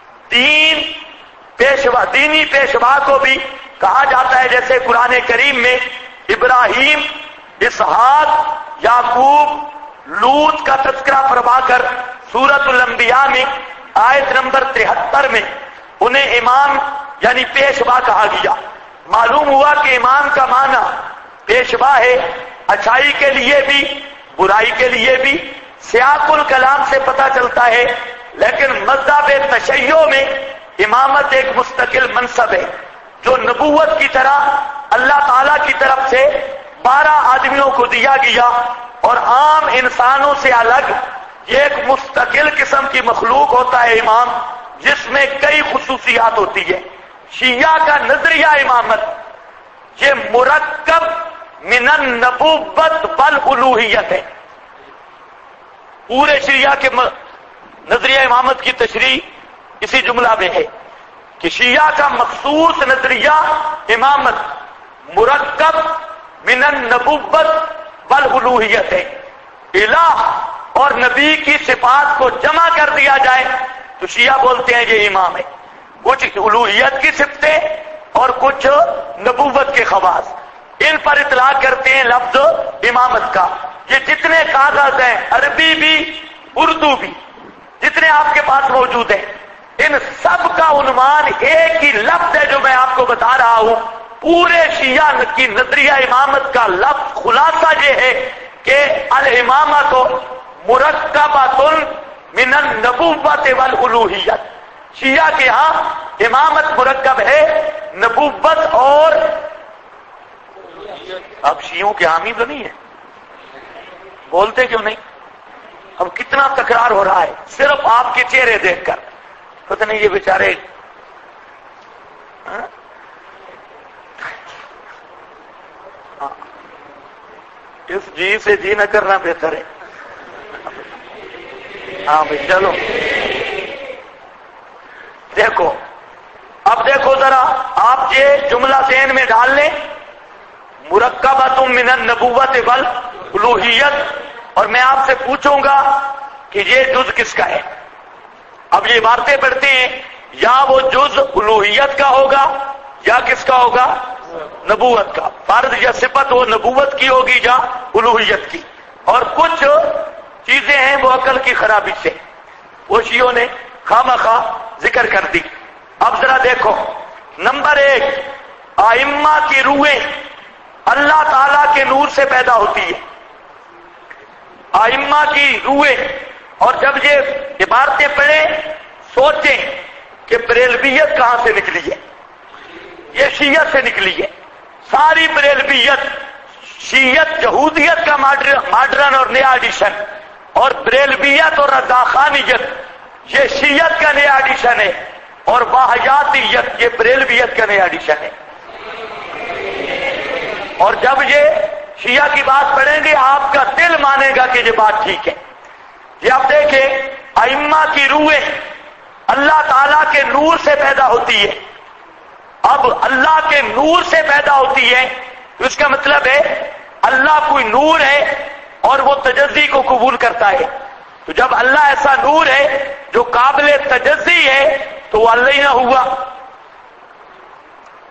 دینی پیشوا کو بھی کہا جاتا ہے، جیسے قرآن کریم میں ابراہیم، اسحاق، یعقوب، لوط کا تذکرہ فرما کر سورۃ الانبیاء میں آیت نمبر 73 میں انہیں امام یعنی پیشوا کہا گیا. معلوم ہوا کہ امام کا معنی پیشوا ہے، اچھائی کے لیے بھی برائی کے لیے بھی. سیاق الکلام سے پتہ چلتا ہے، لیکن مذہب تشیع میں امامت ایک مستقل منصب ہے جو نبوت کی طرح اللہ تعالی کی طرف سے 12 آدمیوں کو دیا گیا اور عام انسانوں سے الگ یہ ایک مستقل قسم کی مخلوق ہوتا ہے امام، جس میں کئی خصوصیات ہوتی ہے. شیعہ کا نظریہ امامت یہ مرکب من النبوت والالوہیت ہے. پورے شیعہ کے نظریہ امامت کی تشریح اسی جملہ میں ہے کہ شیعہ کا مخصوص نظریہ امامت مرکب من النبوت والالوہیت ہے. الہ اور نبی کی صفات کو جمع کر دیا جائے تو شیعہ بولتے ہیں یہ امام ہے. کچھ الوہیت کی صفتیں اور کچھ نبوت کے خواص، ان پر اطلاق کرتے ہیں لفظ امامت کا. یہ جتنے کاغذ ہیں عربی بھی اردو بھی جتنے آپ کے پاس موجود ہیں، ان سب کا عنوان ایک ہی لفظ ہے جو میں آپ کو بتا رہا ہوں. پورے شیعہ کی نظریہ امامت کا لفظ خلاصہ یہ ہے کہ الامامۃ مرکبۃ من النبوت والالوہیت. شیعہ کے ہاں امامت مرکب ہے نبوت اور، اب شیعوں کے حامی تو نہیں ہے، بولتے کیوں نہیں؟ اب کتنا تکرار ہو رہا ہے صرف آپ کے چہرے دیکھ کر. پتہ نہیں یہ بیچارے اس جی سے جی نہ کرنا بہتر ہے. ہاں بھائی چلو دیکھو، اب دیکھو ذرا آپ یہ جملہ ذہن میں ڈال لیں، مرکبۃ من النبوت والالوہیت، اور میں آپ سے پوچھوں گا کہ یہ جز کس کا ہے. اب یہ عبارتیں پڑھتے ہیں، یا وہ جز الوہیت کا ہوگا یا کس کا ہوگا؟ نبوت کا. فرض یا صفت وہ نبوت کی ہوگی یا الوہیت کی. اور کچھ چیزیں ہیں وہ عقل کی خرابی سے وہ شیعوں نے خواہ ذکر کر دی. اب ذرا دیکھو، نمبر 1، ائمہ کی روحیں اللہ تعالی کے نور سے پیدا ہوتی ہے. ائمہ کی روحیں، اور جب یہ عبارتیں پڑھیں سوچیں کہ بریلویت کہاں سے نکلی ہے. یہ شیعت سے نکلی ہے. ساری بریلویت، شیعت یہودیت کا ماڈرن اور نیا ایڈیشن، اور بریلویت اور رضاخانیت یہ شیعت کا نیا ایڈیشن ہے، اور واہیاتیت یہ بریلویت کا نیا ایڈیشن ہے. اور جب یہ شیعہ کی بات پڑھیں گے آپ کا دل مانے گا کہ یہ بات ٹھیک ہے. یہ آپ دیکھیں، ائمہ کی روحیں اللہ تعالیٰ کے نور سے پیدا ہوتی ہے. اب اللہ کے نور سے پیدا ہوتی ہے تو اس کا مطلب ہے اللہ کوئی نور ہے اور وہ تجزی کو قبول کرتا ہے. تو جب اللہ ایسا نور ہے جو قابل تجزی ہے تو وہ اللہ ہی نہ ہوا.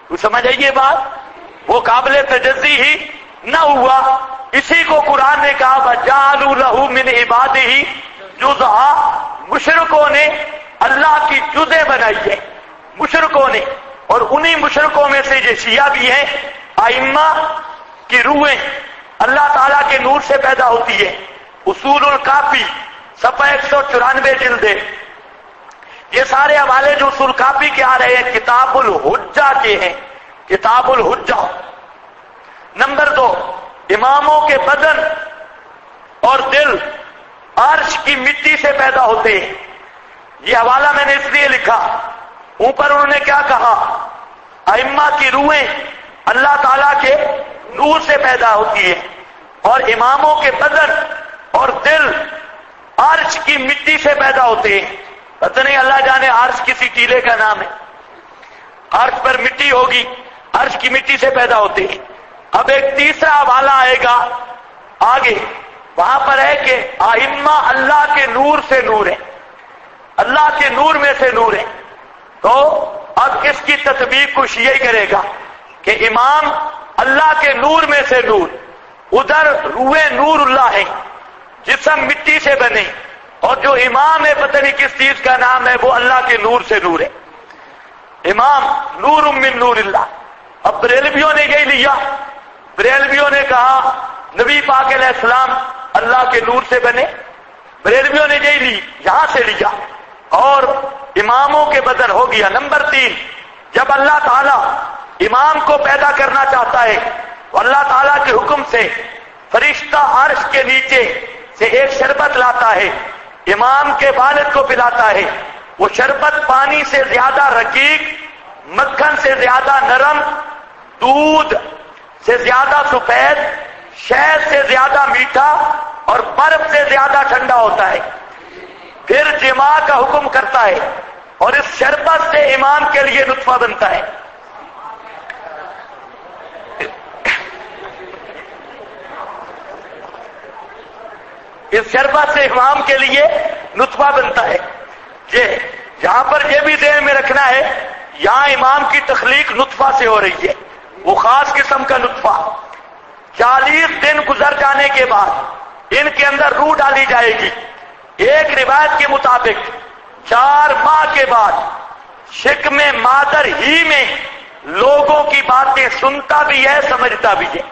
تو سمجھ آئیے بات، وہ قابل تجزی ہی نہ ہوا۔ اسی کو قرآن نے کہا وَجَعَلُوا لَهُ مِنْ عِبَادِهِ جُزْءًا، مشرکوں نے اللہ کی جزء بنائی ہے، مشرکوں نے، اور انہی مشرکوں میں سے یہ شیعہ بھی ہیں۔ ائمہ کی روحیں اللہ تعالیٰ کے نور سے پیدا ہوتی ہے، اصول الکافی صفحہ 194 جلدیں، یہ سارے حوالے جو اصول کافی کے آ رہے ہیں کتاب الحجہ کے ہیں، کتاب الحجہ۔ نمبر 2، اماموں کے بدن اور دل عرش کی مٹی سے پیدا ہوتے ہیں، یہ حوالہ میں نے اس لیے لکھا، اوپر انہوں نے کیا کہا، ائمہ کی روحیں اللہ تعالیٰ کے نور سے پیدا ہوتی ہے اور اماموں کے بدن اور دل عرش کی مٹی سے پیدا ہوتے ہیں۔ پتہ نہیں اللہ جانے عرش کسی ٹیلے کا نام ہے، عرش پر مٹی ہوگی، عرش کی مٹی سے پیدا ہوتے ہیں۔ اب ایک تیسرا حوالہ آئے گا آگے، وہاں پر ہے کہ ائمہ اللہ کے نور سے نور ہے، اللہ کے نور میں سے نور ہے۔ تو اب اس کی تطبیق کچھ یہی کرے گا کہ امام اللہ کے نور میں سے نور، ادھر روح نور اللہ ہے، جسم مٹی سے بنے، اور جو امام ہے پتہ نہیں کس چیز کا نام ہے، وہ اللہ کے نور سے نور ہے، امام نور من نور اللہ۔ اب بریلویوں نے یہی لیا، بریلویوں نے کہا نبی پاک علیہ السلام اللہ کے نور سے بنے، بریلویوں نے یہی لی، یہاں سے لیا، اور اماموں کے بدن ہو گیا۔ نمبر 3، جب اللہ تعالیٰ امام کو پیدا کرنا چاہتا ہے تو اللہ تعالیٰ کے حکم سے فرشتہ عرش کے نیچے سے ایک شربت لاتا ہے، امام کے والد کو پلاتا ہے، وہ شربت پانی سے زیادہ رقیق، مکھن سے زیادہ نرم، دودھ سے زیادہ سفید، شہد سے زیادہ میٹھا اور برف سے زیادہ ٹھنڈا ہوتا ہے۔ پھر جماع کا حکم کرتا ہے اور اس شربت سے امام کے لیے نطفہ بنتا ہے۔ اس شربت سے امام کے لیے نطفہ بنتا ہے۔ یہاں پر یہ بھی ذہن میں رکھنا ہے، یہاں امام کی تخلیق نطفہ سے ہو رہی ہے، وہ خاص قسم کا نطفہ۔ 40 دن گزر جانے کے بعد ان کے اندر روح ڈالی جائے گی۔ ایک روایت کے مطابق 4 ماہ کے بعد شکم مادر ہی میں لوگوں کی باتیں سنتا بھی ہے، سمجھتا بھی ہے۔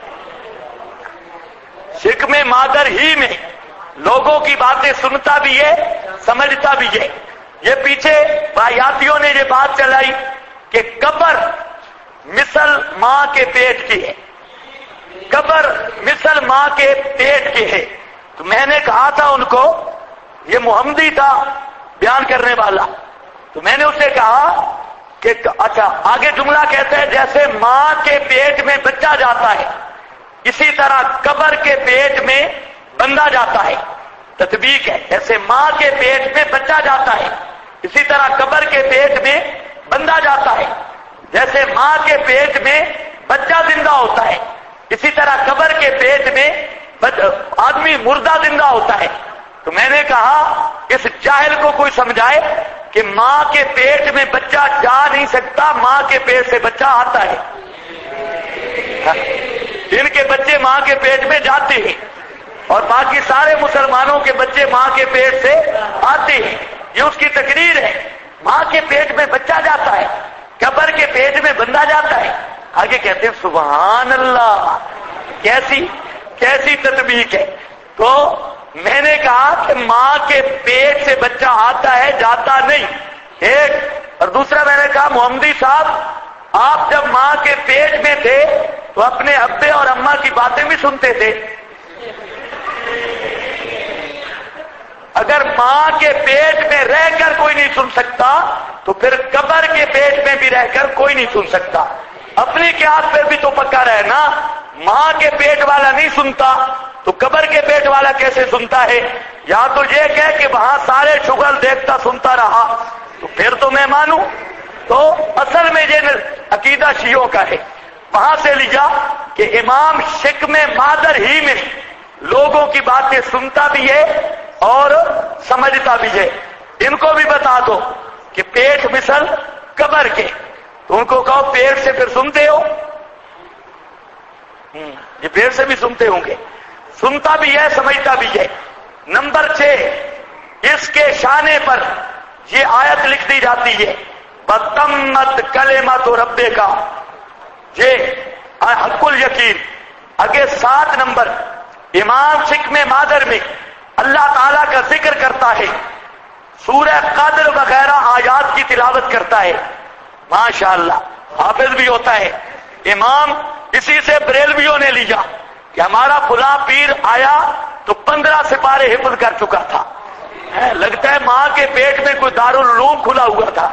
شکم مادر ہی میں لوگوں کی باتیں سنتا بھی ہے، سمجھتا بھی ہے۔ یہ پیچھے بایاتیوں نے یہ بات چلائی کہ قبر مثل ماں کے پیٹ کی ہے، قبر مثل ماں کے پیٹ کی ہے۔ تو میں نے کہا تھا ان کو، یہ محمدی تھا بیان کرنے والا، تو میں نے اسے کہا کہ اچھا آگے جملہ کہتا ہے جیسے ماں کے پیٹ میں بچہ جاتا ہے اسی طرح قبر کے پیٹ میں بندہ جاتا ہے۔ تطبیق ہے، جیسے ماں کے پیٹ میں بچہ جاتا ہے اسی طرح قبر کے پیٹ میں بندہ جاتا ہے۔ جیسے ماں کے پیٹ میں بچہ زندہ ہوتا ہے اسی طرح قبر کے پیٹ میں آدمی مردہ زندہ ہوتا ہے۔ تو میں نے کہا اس جاہل کو کوئی سمجھائے کہ ماں کے پیٹ میں بچہ جا نہیں سکتا، ماں کے پیٹ سے بچہ آتا ہے۔ جن کے بچے ماں کے پیٹ میں جاتے ہیں اور باقی سارے مسلمانوں کے بچے ماں کے پیٹ سے آتے ہیں، یہ اس کی تقریر ہے۔ ماں کے پیٹ میں بچہ جاتا ہے، قبر کے پیٹ میں بندہ جاتا ہے۔ آگے کہتے ہیں سبحان اللہ، کیسی تطبیق ہے۔ تو میں نے کہا کہ ماں کے پیٹ سے بچہ آتا ہے، جاتا نہیں، ایک۔ اور دوسرا میں نے کہا محمدی صاحب آپ جب ماں کے پیٹ میں تھے تو اپنے ابے اور اماں کی باتیں بھی سنتے تھے۔ اگر ماں کے پیٹ میں رہ کر کوئی نہیں سن سکتا تو پھر قبر کے پیٹ میں بھی رہ کر کوئی نہیں سن سکتا۔ اپنی قیاس پر بھی تو پکا رہنا، ماں کے پیٹ والا نہیں سنتا تو قبر کے پیٹ والا کیسے سنتا ہے؟ یا تو یہ کہہ کہ وہاں سارے شغل دیکھتا سنتا رہا تو پھر تو میں مانوں۔ تو اصل میں یہ عقیدہ شیعوں کا ہے، وہاں سے لیا کہ امام شکم مادر ہی میں لوگوں کی باتیں سنتا بھی ہے اور سمجھتا بھی ہے۔ ان کو بھی بتا دو کہ پیٹ مثل قبر کے، تو ان کو کہو پیٹ سے پھر سنتے ہو؟ یہ پیٹ سے بھی سنتے ہوں گے، سنتا بھی ہے سمجھتا بھی ہے۔ نمبر 6، اس کے شانے پر یہ آیت لکھ دی جاتی ہے بتمت کلمۃ ربے کا، یہ حق الیقین۔ آگے 7 نمبر امام حکم مادر میں اللہ تعالیٰ کا ذکر کرتا ہے، سورہ قدر وغیرہ آیات کی تلاوت کرتا ہے، ماشاءاللہ حافظ بھی ہوتا ہے۔ امام اسی سے بریلویوں نے لیا کہ ہمارا فلاں پیر آیا تو 15 سپارے حفظ کر چکا تھا، لگتا ہے ماں کے پیٹ میں کوئی دارالعلوم کھلا ہوا تھا،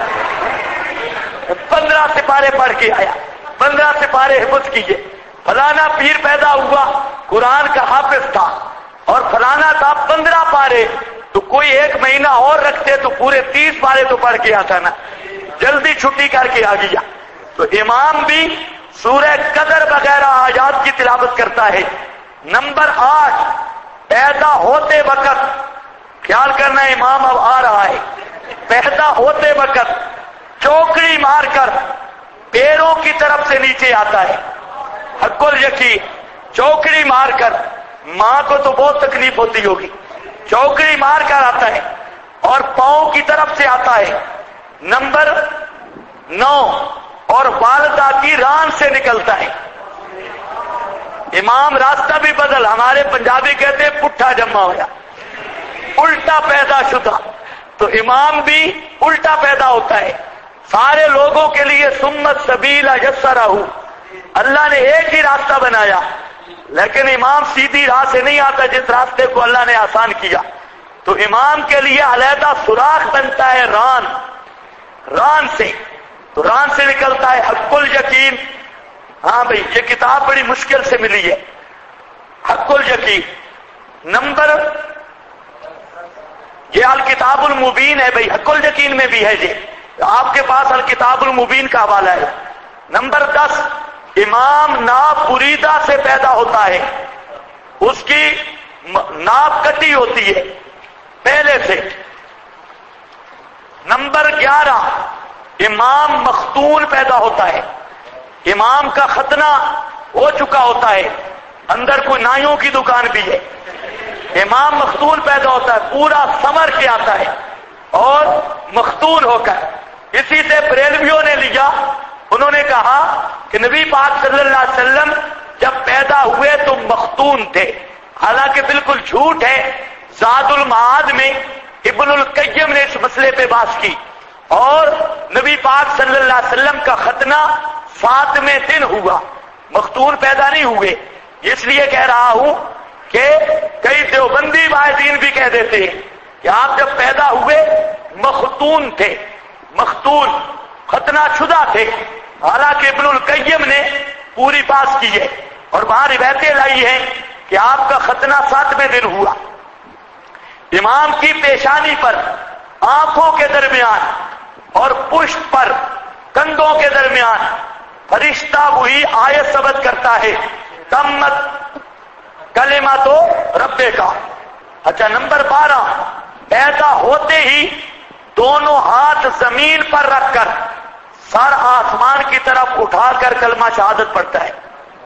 15 سپارے پڑھ کے آیا، 15 سپارے حفظ کیے۔ فلانا پیر پیدا ہوا قرآن کا حافظ تھا اور فلانا تھا 15 پارے، تو کوئی 1 مہینہ اور رکھتے تو پورے 30 پارے تو پڑھ کے آتا نا، جلدی چھٹی کر کے آ گیا۔ تو امام بھی سورہ قدر وغیرہ آیات کی تلاوت کرتا ہے۔ نمبر 8، پیدا ہوتے وقت، خیال کرنا امام اب آ رہا ہے، پیدا ہوتے وقت چوکڑی مار کر پیروں کی طرف سے نیچے آتا ہے، حق الیقین، چوکڑی مار کر، ماں کو تو بہت تکلیف ہوتی ہوگی، چوکڑی مار کر آتا ہے اور پاؤں کی طرف سے آتا ہے۔ نمبر 9، اور والدہ کی ران سے نکلتا ہے۔ امام راستہ بھی بدل، ہمارے پنجابی کہتے ہیں پٹھا جمع ہوا، الٹا پیدا شدہ، تو امام بھی الٹا پیدا ہوتا ہے۔ سارے لوگوں کے لیے سمت سبیل یسرہ، اللہ نے ایک ہی راستہ بنایا، لیکن امام سیدھی راہ سے نہیں آتا جس راستے کو اللہ نے آسان کیا، تو امام کے لیے علیحدہ سوراخ بنتا ہے ران سے، تو ران سے نکلتا ہے حق الیقین۔ ہاں بھائی یہ کتاب بڑی مشکل سے ملی ہے، حق الیقین۔ نمبر، یہ الکتاب المبین ہے بھائی، حق الیقین میں بھی ہے، یہ آپ کے پاس الکتاب المبین کا حوالہ ہے۔ نمبر 10، امام ناپ بریدہ سے پیدا ہوتا ہے، اس کی ناپ کٹی ہوتی ہے پہلے سے۔ نمبر 11، امام مختون پیدا ہوتا ہے، امام کا ختنہ ہو چکا ہوتا ہے، اندر کوئی نائیوں کی دکان بھی ہے، امام مختون پیدا ہوتا ہے، پورا سمر کے آتا ہے اور مختون ہو کر۔ اسی سے بریلویوں نے لیا، انہوں نے کہا کہ نبی پاک صلی اللہ علیہ وسلم جب پیدا ہوئے تو مختون تھے، حالانکہ بالکل جھوٹ ہے۔ زاد المعاد میں ابن القیم نے اس مسئلے پہ بحث کی، اور نبی پاک صلی اللہ علیہ وسلم کا ختنہ 7ویں دن ہوا، مختون پیدا نہیں ہوئے۔ اس لیے کہہ رہا ہوں کہ کئی دیوبندی واعظین بھی کہہ دیتے ہیں کہ آپ جب پیدا ہوئے مختون تھے، مختون ختنہ شدہ تھے، حالانکہ ابن القیم نے پوری بات کی ہے اور وہاں روایتیں لائی ہیں کہ آپ کا ختنہ 7ویں دن ہوا۔ امام کی پیشانی پر، آنکھوں کے درمیان اور پشت پر، کندھوں کے درمیان فرشتہ وہی آیت ثبت کرتا ہے تمت کلمۃ ربے کا۔ اچھا نمبر 12، پیدا ہوتے ہی دونوں ہاتھ زمین پر رکھ کر سر آسمان کی طرف اٹھا کر کلمہ شہادت پڑھتا ہے،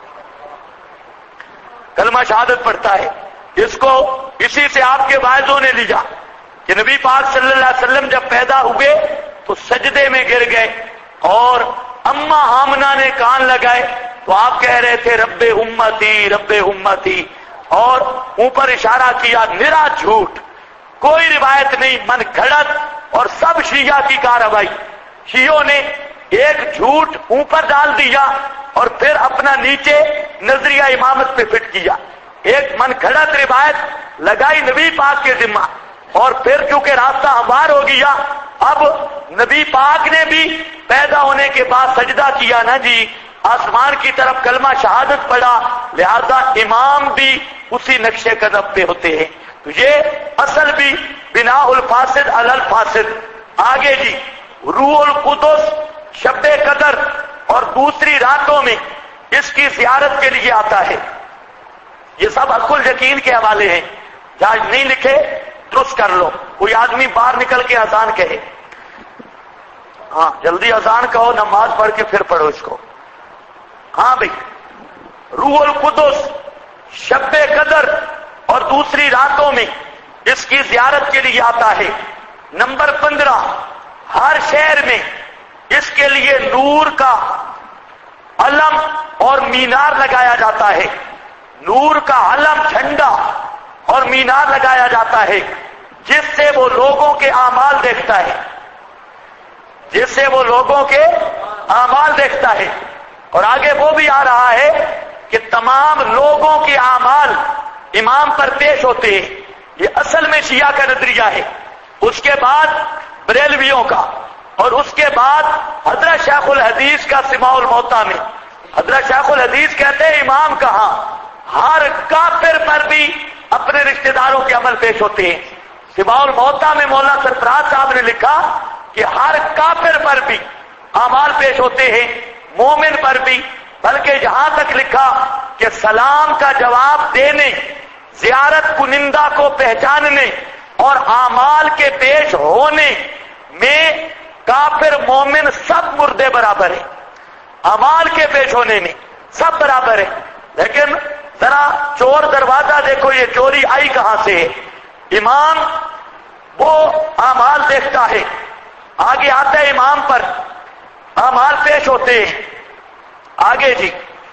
کلمہ شہادت پڑھتا ہے۔ اس کو اسی سے آپ کے واعظوں نے لیا کہ نبی پاک صلی اللہ علیہ وسلم جب پیدا ہوئے تو سجدے میں گر گئے، اور اما آمنہ نے کان لگائے تو آپ کہہ رہے تھے رب امتی رب امتی، اور اوپر اشارہ کیا، نرا جھوٹ، کوئی روایت نہیں، من گھڑت اور سب شیعہ کی کارروائی۔ شیعوں نے ایک جھوٹ اوپر ڈال دیا اور پھر اپنا نیچے نظریہ امامت پہ فٹ کیا، ایک من گھڑت روایت لگائی نبی پاک کے ذمہ، اور پھر چونکہ راستہ ہموار ہو گیا، اب نبی پاک نے بھی پیدا ہونے کے بعد سجدہ کیا نا جی، آسمان کی طرف کلمہ شہادت پڑھا، لہذا امام بھی اسی نقش قدم پہ ہوتے ہیں۔ تو یہ اصل بھی بنا الفاسد علی الفاسد۔ آگے جی، روح القدس شب قدر اور دوسری راتوں میں اس کی زیارت کے لیے آتا ہے۔ یہ سب حق الیقین کے حوالے ہیں، جہاں نہیں لکھے درست کر لو، کوئی آدمی باہر نکل کے اذان کہے۔ ہاں جلدی اذان کہو، نماز پڑھ کے پھر پڑھو اس کو. ہاں بھائی، روح القدس شب قدر اور دوسری راتوں میں اس کی زیارت کے لیے آتا ہے. نمبر 15، ہر شہر میں اس کے لیے نور کا علم اور مینار لگایا جاتا ہے. نور کا علم، جھنڈا اور مینار لگایا جاتا ہے، جس سے وہ لوگوں کے اعمال دیکھتا ہے، جس سے وہ لوگوں کے اعمال دیکھتا ہے. اور آگے وہ بھی آ رہا ہے کہ تمام لوگوں کے اعمال امام پر پیش ہوتے ہیں. یہ اصل میں شیعہ کا نظریہ ہے. اس کے بعد بریلویوں کا، اور اس کے بعد حضرت شیخ الحدیث کا سماع الموتیٰ میں. حضرت شیخ الحدیث کہتے ہیں امام کہاں، ہر کافر پر بھی اپنے رشتہ داروں کے عمل پیش ہوتے ہیں. سماع الموتیٰ میں مولانا سرفراز صاحب نے لکھا کہ ہر کافر پر بھی اعمال پیش ہوتے ہیں، مومن پر بھی، بلکہ یہاں تک لکھا کہ سلام کا جواب دینے، زیارت کنندہ کو پہچاننے اور اعمال کے پیش ہونے میں کافر مومن سب مردے برابر ہیں. اعمال کے پیش ہونے میں سب برابر ہیں. لیکن ذرا چور دروازہ دیکھو، یہ چوری آئی کہاں سے ہے. امام وہ اعمال دیکھتا ہے، آگے آتا ہے امام پر اعمال پیش ہوتے ہیں. آگے جی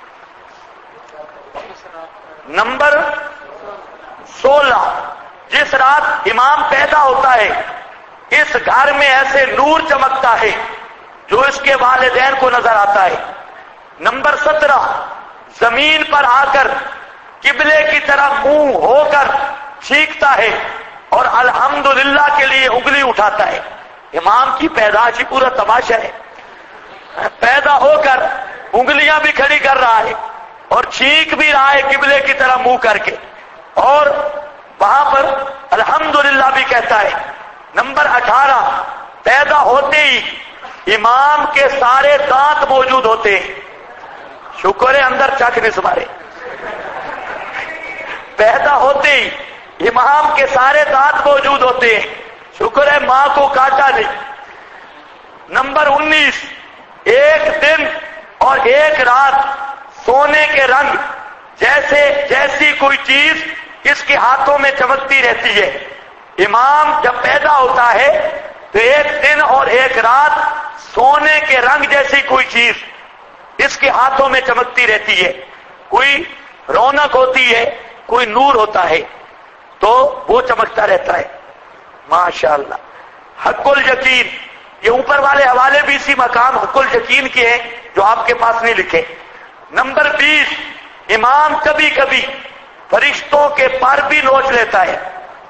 نمبر 16، جس رات امام پیدا ہوتا ہے اس گھر میں ایسے نور چمکتا ہے جو اس کے والدین کو نظر آتا ہے. نمبر 17، زمین پر آ کر قبلے کی طرف منہ ہو کر چیختا ہے اور الحمدللہ کے لیے انگلی اٹھاتا ہے. امام کی پیدائش ہی پورا تماشا ہے. پیدا ہو کر انگلیاں بھی کھڑی کر رہا ہے اور چیخ بھی رہا ہے قبلے کی طرف منہ کر کے، اور وہاں پر الحمدللہ بھی کہتا ہے. نمبر 18، پیدا ہوتے ہی امام کے سارے دانت موجود ہوتے ہیں. شکر ہے اندر چک نہیں سمارے. پیدا ہوتے ہی امام کے سارے دانت موجود ہوتے ہیں. شکر ہے ماں کو کاٹا نہیں. نمبر 19، ایک دن اور ایک رات سونے کے رنگ جیسی کوئی چیز اس کے ہاتھوں میں چمکتی رہتی ہے. امام جب پیدا ہوتا ہے تو ایک دن اور ایک رات سونے کے رنگ جیسی کوئی چیز اس کے ہاتھوں میں چمکتی رہتی ہے. کوئی رونق ہوتی ہے، کوئی نور ہوتا ہے تو وہ چمکتا رہتا ہے. ماشاءاللہ. حق الیقین، یہ اوپر والے حوالے بھی اسی مقام حق الیقین کے ہیں جو آپ کے پاس نہیں لکھے. نمبر 20، امام کبھی کبھی فرشتوں کے پر بھی نوچ لیتا ہے.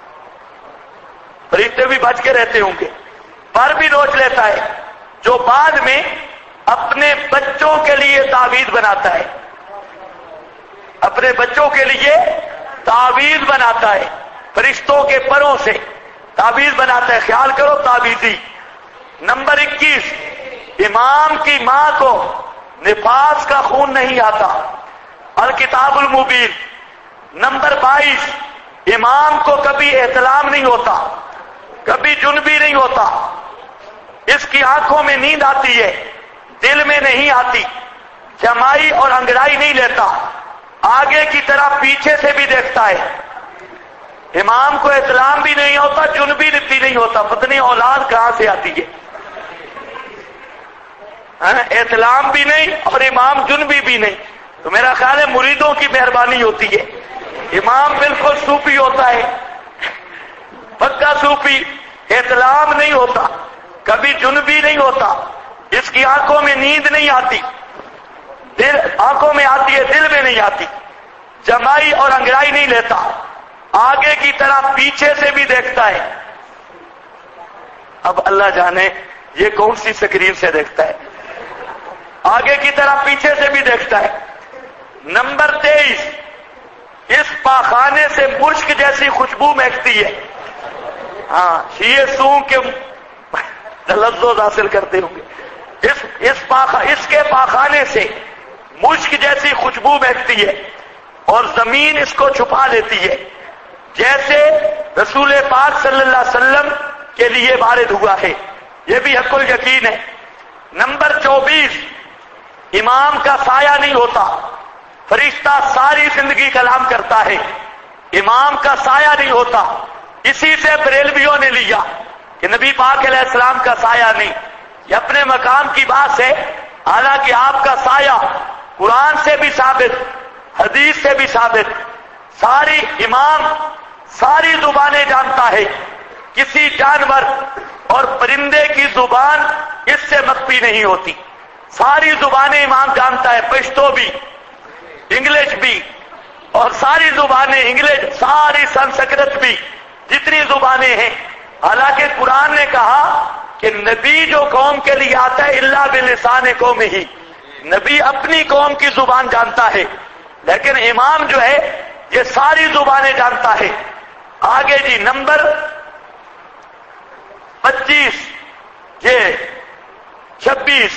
فرشتے بھی بچ کے رہتے ہوں گے، پر بھی نوچ لیتا ہے، جو بعد میں اپنے بچوں کے لیے تعویذ بناتا ہے. اپنے بچوں کے لیے تعویذ بناتا ہے، فرشتوں کے پروں سے تعویذ بناتا ہے. خیال کرو تعویذی. نمبر 21، امام کی ماں کو نفاس کا خون نہیں آتا. الکتاب المبین. نمبر 22، امام کو کبھی احتلام نہیں ہوتا، کبھی جنبی نہیں ہوتا. اس کی آنکھوں میں نیند آتی ہے، دل میں نہیں آتی. جمائی اور انگڑائی نہیں لیتا، آگے کی طرف پیچھے سے بھی دیکھتا ہے. امام کو احتلام بھی نہیں ہوتا، جنبی بھی نہیں ہوتا. پتنی اولاد کہاں سے آتی ہے. احتلام بھی نہیں اور امام جنبی بھی نہیں. تو میرا خیال ہے مریدوں کی مہربانی ہوتی ہے. امام بالکل صوفی ہوتا ہے، پکا صوفی. احتلام نہیں ہوتا، کبھی جنبی نہیں ہوتا. اس کی آنکھوں میں نیند نہیں آتی، دل آنکھوں میں آتی ہے، دل میں نہیں آتی. جمائی اور انگڑائی نہیں لیتا، آگے کی طرف پیچھے سے بھی دیکھتا ہے. اب اللہ جانے یہ کون سی سکرین سے دیکھتا ہے. آگے کی طرف پیچھے سے بھی دیکھتا ہے. نمبر 23، اس پاخانے سے مشک جیسی خوشبو مہکتی ہے. ہاں شیعہ سونگ کے تلذذ حاصل کرتے ہوں گے. اس کے پاخانے سے مشک جیسی خوشبو مہکتی ہے اور زمین اس کو چھپا لیتی ہے، جیسے رسول پاک صلی اللہ علیہ وسلم کے لیے وارد ہوا ہے. یہ بھی حق الیقین ہے. نمبر 24، امام کا سایہ نہیں ہوتا، فرشتہ ساری زندگی کلام کرتا ہے، امام کا سایہ نہیں ہوتا۔ اسی سے بریلویوں نے لیا کہ نبی پاک علیہ السلام کا سایہ نہیں، یہ اپنے مقام کی بات ہے، حالانکہ آپ کا سایہ قرآن سے بھی ثابت، حدیث سے بھی ثابت۔ ساری امام ساری زبانیں جانتا ہے، کسی جانور اور پرندے کی زبان اس سے مخفی نہیں ہوتی، ساری زبانیں امام جانتا ہے، پشتو بھی، انگلش بھی، اور ساری زبانیں انگلش، ساری سنسکرت بھی، جتنی زبانیں ہیں۔ حالانکہ قرآن نے کہا کہ نبی جو قوم کے لیے آتا ہے الا بلسان قوم ہی، نبی اپنی قوم کی زبان جانتا ہے، لیکن امام جو ہے یہ ساری زبانیں جانتا ہے۔ آگے جی نمبر 25، یہ 26،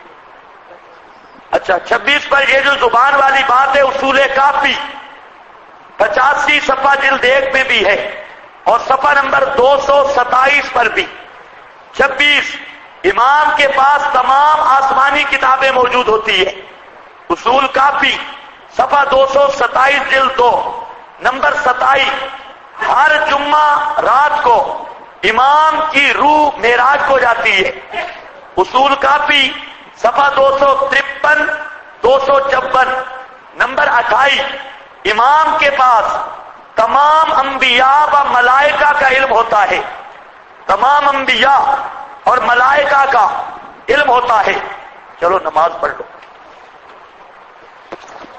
اچھا 26 پر یہ جو زبان والی بات ہے اصول کافی 85 صفحہ جلد 1 میں بھی ہے، اور صفحہ نمبر 227 پر بھی۔ 26، امام کے پاس تمام آسمانی کتابیں موجود ہوتی ہے، اصول کافی صفحہ 227 جلد 2، نمبر 27، ہر جمعہ رات کو امام کی روح معراج کو جاتی ہے، اصول کافی صفحہ 253 254، نمبر 28، امام کے پاس تمام انبیاء و ملائکہ کا علم ہوتا ہے، تمام انبیاء اور ملائکہ کا علم ہوتا ہے۔ چلو نماز پڑھ لو۔